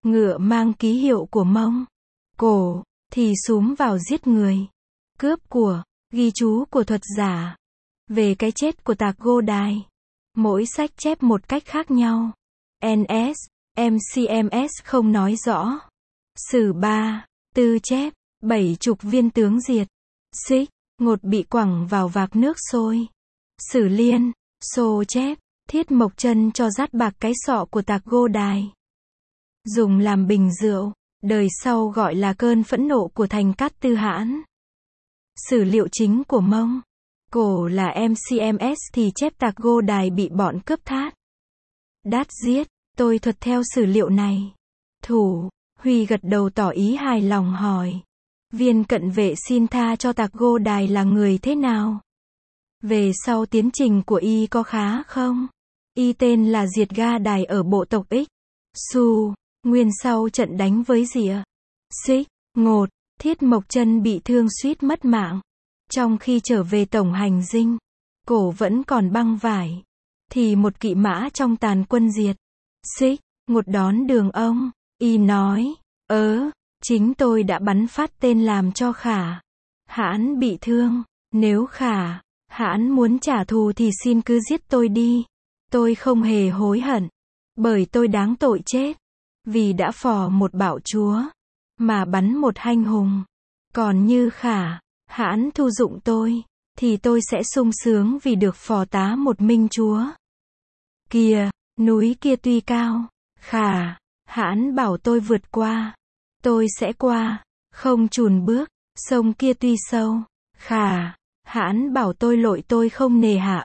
ngựa mang ký hiệu của Mông Cổ, thì xúm vào giết người, cướp của, ghi chú của thuật giả về cái chết của Tạc Gô Đài. Mỗi sách chép một cách khác nhau. NS, MCMS không nói rõ. Sử 3, Tư chép, 70 viên tướng diệt. Xích, Ngột bị quẳng vào vạc nước sôi. Sử Liên, Xô chép, Thiết Mộc Chân cho dát bạc cái sọ của Tạc Gô Đài, dùng làm bình rượu, đời sau gọi là cơn phẫn nộ của thành Cát Tư Hãn. Sử liệu chính của Mông Cổ là MCMS thì chép Tạc Gô Đài bị bọn cướp thát đát giết. Tôi thuật theo sử liệu này. Thủ Huy gật đầu tỏ ý hài lòng hỏi. Viên cận vệ xin tha cho Tạc Gô Đài là người thế nào? Về sau tiến trình của y có khá không? Y tên là Diệt Ga Đài ở bộ tộc X. Su, nguyên sau trận đánh với Dịa, Xích, Ngột, Thiết Mộc Chân bị thương suýt mất mạng. Trong khi trở về tổng hành dinh, cổ vẫn còn băng vải, thì một kỵ mã trong tàn quân Diệt, Xích, Ngột đón đường ông. Y nói, chính tôi đã bắn phát tên làm cho Khả Hãn bị thương. Nếu Khả Hãn muốn trả thù thì xin cứ giết tôi đi. Tôi không hề hối hận, bởi tôi đáng tội chết, vì đã phò một bạo chúa, mà bắn một hanh hùng. Còn như Khả Hãn thu dụng tôi, thì tôi sẽ sung sướng vì được phò tá một minh chúa. Kìa, núi kia tuy cao, Khả Hãn bảo tôi vượt qua, tôi sẽ qua, không chùn bước. Sông kia tuy sâu, Khả Hãn bảo tôi lội tôi không nề hà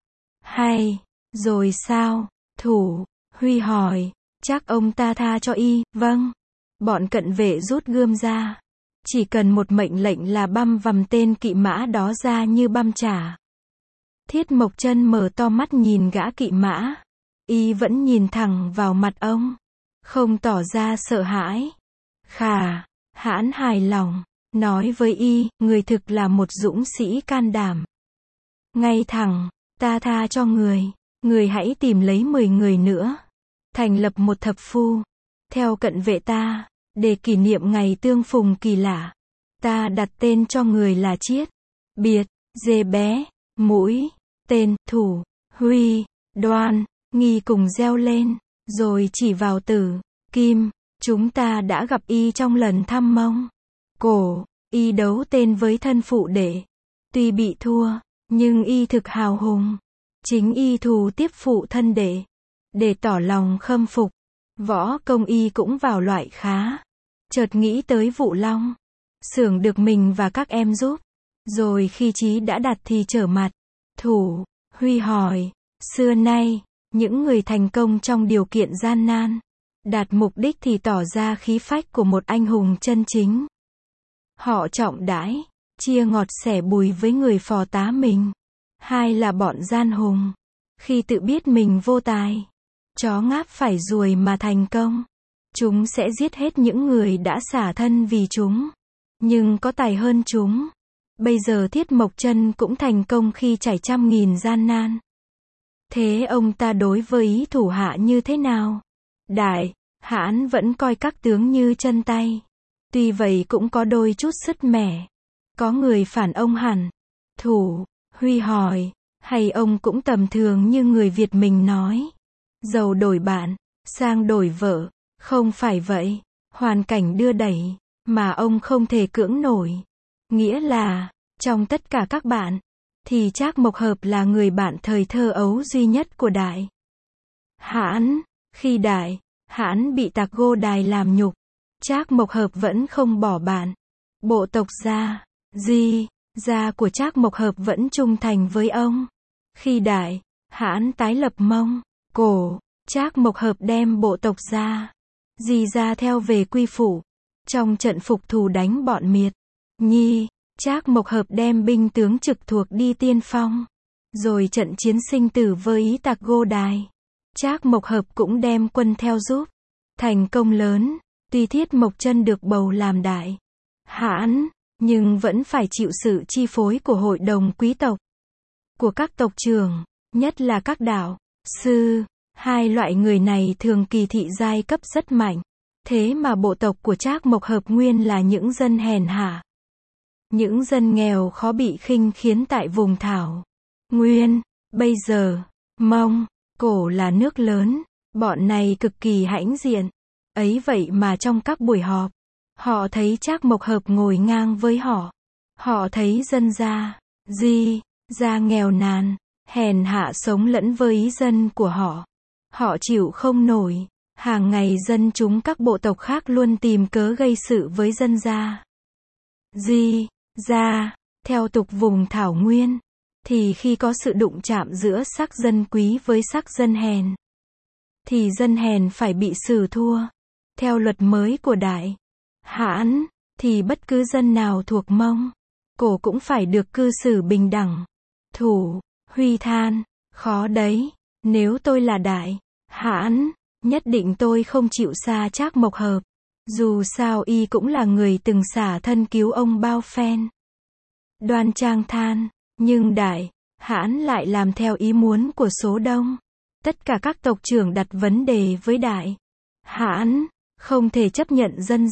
hay, rồi sao? Thủ Huy hỏi, chắc ông ta tha cho y. Vâng. Bọn cận vệ rút gươm ra. Chỉ cần một mệnh lệnh là băm vằm tên kỵ mã đó ra như băm chả. Thiết Mộc Chân mở to mắt nhìn gã kỵ mã. Y vẫn nhìn thẳng vào mặt ông, không tỏ ra sợ hãi. Khả Hãn hài lòng, nói với y, người thực là một dũng sĩ can đảm, ngay thẳng. Ta tha cho người, người hãy tìm lấy 10 người nữa, thành lập một thập phu, theo cận vệ ta, để kỷ niệm ngày tương phùng kỳ lạ. Ta đặt tên cho người là Chiết, Biệt, Dê Bé, Mũi, tên, Thủ, Huy, Đoan, Nghi cùng reo lên, rồi chỉ vào Tử, Kim. Chúng ta đã gặp y trong lần thăm Mông Cổ, y đấu tên với thân phụ đệ. Tuy bị thua, nhưng y thực hào hùng. Chính y thù tiếp phụ thân đệ, để tỏ lòng khâm phục. Võ công y cũng vào loại khá. Chợt nghĩ tới Vụ Long, xưởng được mình và các em giúp. Rồi khi chí đã đặt thì trở mặt. Thủ Huy hỏi, xưa nay, những người thành công trong điều kiện gian nan, đạt mục đích thì tỏ ra khí phách của một anh hùng chân chính. Họ trọng đãi, chia ngọt sẻ bùi với người phò tá mình. Hai là bọn gian hùng, khi tự biết mình vô tài, chó ngáp phải ruồi mà thành công, chúng sẽ giết hết những người đã xả thân vì chúng, nhưng có tài hơn chúng. Bây giờ Thiết Mộc Chân cũng thành công khi trải trăm nghìn gian nan. Thế ông ta đối với thủ hạ như thế nào? Đại Hãn vẫn coi các tướng như chân tay. Tuy vậy cũng có đôi chút sứt mẻ. Có người phản ông hẳn. Thủ Huy hỏi, hay ông cũng tầm thường như người Việt mình nói? Giàu đổi bạn, sang đổi vợ, không phải vậy. Hoàn cảnh đưa đẩy, mà ông không thể cưỡng nổi. Nghĩa là, trong tất cả các bạn, thì Trác Mộc Hợp là người bạn thời thơ ấu duy nhất của Đại Hãn. Khi Đại Hãn bị Tạc Gô Đài làm nhục, Trác Mộc Hợp vẫn không bỏ bạn. Bộ tộc gia của Trác Mộc Hợp vẫn trung thành với ông. Khi Đại Hãn tái lập Mông Cổ, Trác Mộc Hợp đem bộ tộc gia theo về quy phủ. Trong trận phục thù đánh bọn Miệt Nhi, Trác Mộc Hợp đem binh tướng trực thuộc đi tiên phong. Rồi trận chiến sinh tử với Tạc Gô Đài, Trác Mộc Hợp cũng đem quân theo giúp. Thành công lớn. Tuy Thiết Mộc Chân được bầu làm Đại Hãn, nhưng vẫn phải chịu sự chi phối của hội đồng quý tộc, của các tộc trưởng, nhất là các đạo sư. Hai loại người này thường kỳ thị giai cấp rất mạnh. Thế mà bộ tộc của Trác Mộc Hợp nguyên là những dân hèn hạ. Những dân nghèo khó bị khinh khiến tại vùng Thảo Nguyên. Bây giờ, Mông, Cổ là nước lớn. Bọn này cực kỳ hãnh diện. Ấy vậy mà trong các buổi họp, họ thấy Trác Mộc Hợp ngồi ngang với họ. Họ thấy dân gia nghèo nàn, hèn hạ sống lẫn với dân của họ. Họ chịu không nổi. Hàng ngày dân chúng các bộ tộc khác luôn tìm cớ gây sự với dân gia. Theo tục vùng Thảo Nguyên, thì khi có sự đụng chạm giữa sắc dân quý với sắc dân hèn, thì dân hèn phải bị xử thua. Theo luật mới của Đại Hãn, thì bất cứ dân nào thuộc Mông, Cổ cũng phải được cư xử bình đẳng. Thủ Huy than, khó đấy, nếu tôi là Đại Hãn, nhất định tôi không chịu xa Trác Mộc Hợp. Dù sao y cũng là người từng xả thân cứu ông bao phen. Đoan Trang than, nhưng Đại Hãn lại làm theo ý muốn của số đông. Tất cả các tộc trưởng đặt vấn đề với Đại Hãn, không thể chấp nhận dân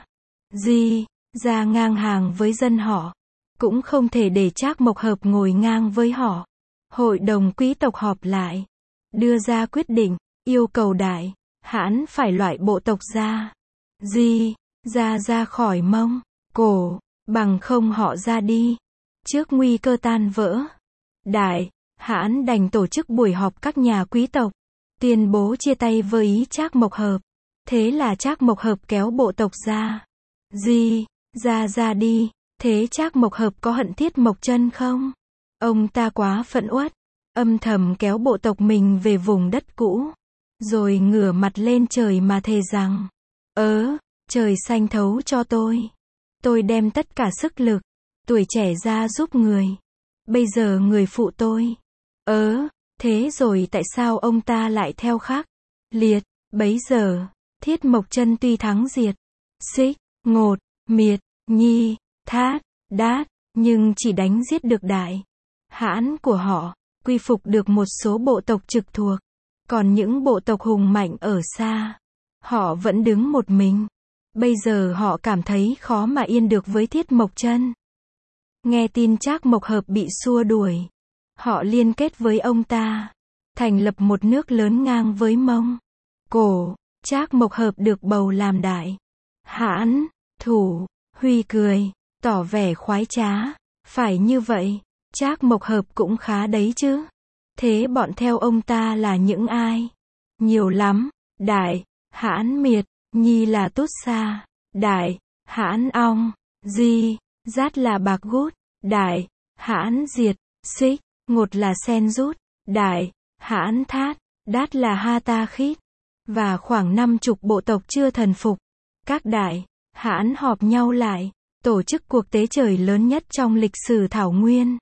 gia ngang hàng với dân họ, cũng không thể để Trác Mộc Hợp ngồi ngang với họ. Hội đồng quý tộc họp lại, đưa ra quyết định, yêu cầu Đại Hãn phải loại bộ tộc gia ra khỏi Mông, Cổ, bằng không họ ra đi. Trước nguy cơ tan vỡ, Đại Hãn đành tổ chức buổi họp các nhà quý tộc, tuyên bố chia tay với ý Trác Mộc Hợp. Thế là Trác Mộc Hợp kéo bộ tộc gia ra đi. Thế Trác Mộc Hợp có hận Thiết Mộc Chân không? Ông ta quá phẫn uất, âm thầm kéo bộ tộc mình về vùng đất cũ, rồi ngửa mặt lên trời mà thề rằng, trời xanh thấu cho tôi đem tất cả sức lực, tuổi trẻ ra giúp người. Bây giờ người phụ tôi. Thế rồi tại sao ông ta lại theo khắc liệt? Bấy giờ, Thiết Mộc Chân tuy thắng diệt, Xích, Ngột, Miệt, Nhi, Thát, Đát, nhưng chỉ đánh giết được Đại Hãn của họ, quy phục được một số bộ tộc trực thuộc. Còn những bộ tộc hùng mạnh ở xa, họ vẫn đứng một mình. Bây giờ họ cảm thấy khó mà yên được với Thiết Mộc Chân. Nghe tin Trác Mộc Hợp bị xua đuổi, họ liên kết với ông ta, thành lập một nước lớn ngang với Mông, Cổ. Trác Mộc Hợp được bầu làm Đại Hãn. Thủ Huy cười, tỏ vẻ khoái trá. Phải như vậy, Trác Mộc Hợp cũng khá đấy chứ. Thế bọn theo ông ta là những ai? Nhiều lắm. Đại Hãn Miệt, Nhi là Tút Sa, Đại Hãn Ong, Dát là Bạc Gút, Đại Hãn Diệt, Xích, Ngột là Sen Rút, Đại Hãn Thát, Đát là Ha Ta Khít. Và khoảng 50 bộ tộc chưa thần phục. Các Đại Hãn họp nhau lại, tổ chức cuộc tế trời lớn nhất trong lịch sử Thảo Nguyên.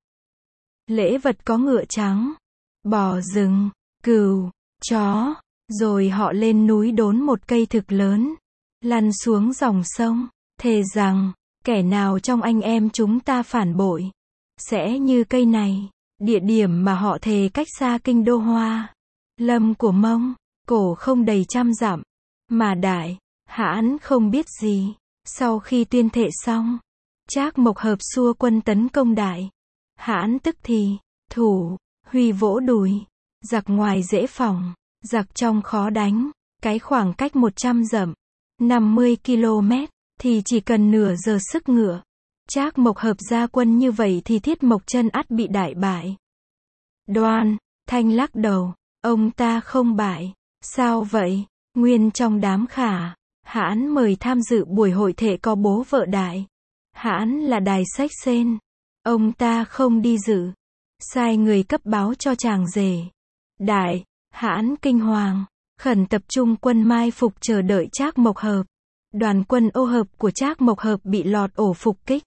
Lễ vật có ngựa trắng, bò rừng, cừu, chó. Rồi họ lên núi đốn một cây thực lớn, lăn xuống dòng sông, thề rằng, kẻ nào trong anh em chúng ta phản bội, sẽ như cây này. Địa điểm mà họ thề cách xa kinh đô Hoa Lâm của Mông, Cổ không đầy 100 dặm, mà Đại Hãn không biết gì. Sau khi tuyên thệ xong, Trác Mộc Hợp xua quân tấn công Đại Hãn, tức thì Thủ Huy vỗ đùi, giặc ngoài dễ phòng, giặc trong khó đánh. Cái khoảng cách 100 dặm, 50 km, thì chỉ cần nửa giờ sức ngựa. Trác Mộc Hợp ra quân như vậy thì Thiết Mộc Chân ắt bị đại bại. Đoan Thanh lắc đầu, ông ta không bại. Sao vậy? Nguyên trong đám Khả Hãn mời tham dự buổi hội thệ có bố vợ Đại Hãn là Đài Sách Sên. Ông ta không đi dự, sai người cấp báo cho chàng rể. Đại Hãn kinh hoàng, khẩn tập trung quân mai phục chờ đợi Trác Mộc Hợp. Đoàn quân ô hợp của Trác Mộc Hợp bị lọt ổ phục kích,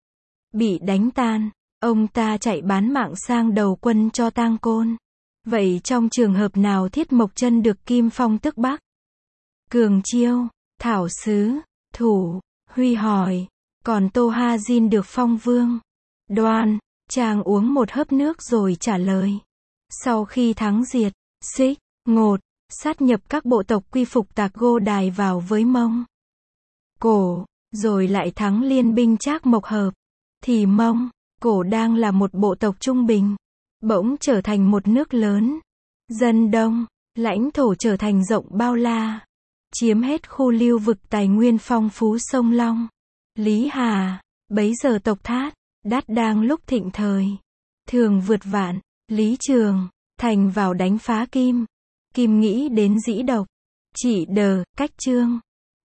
bị đánh tan. Ông ta chạy bán mạng sang đầu quân cho Tang Côn. Vậy trong trường hợp nào Thiết Mộc Chân được Kim Phong tước Bắc Cường Chiêu? Thảo Sứ Thủ Huy hỏi. Còn Tô Ha Jin được phong vương. Đoan Trang uống một hớp nước rồi trả lời. Sau khi thắng diệt Xích, Ngột, sát nhập các bộ tộc quy phục Tạc Gô Đài vào với Mông Cổ, rồi lại thắng liên binh Trác Mộc Hợp, thì Mông Cổ đang là một bộ tộc trung bình, bỗng trở thành một nước lớn, dân đông, lãnh thổ trở thành rộng bao la, chiếm hết khu lưu vực tài nguyên phong phú sông Long, Lý Hà. Bấy giờ tộc Thát, Đát đang lúc thịnh thời, thường vượt vạn, Lý Trường Thành vào đánh phá Kim. Kim nghĩ đến dĩ độc, chỉ đờ, cách Trương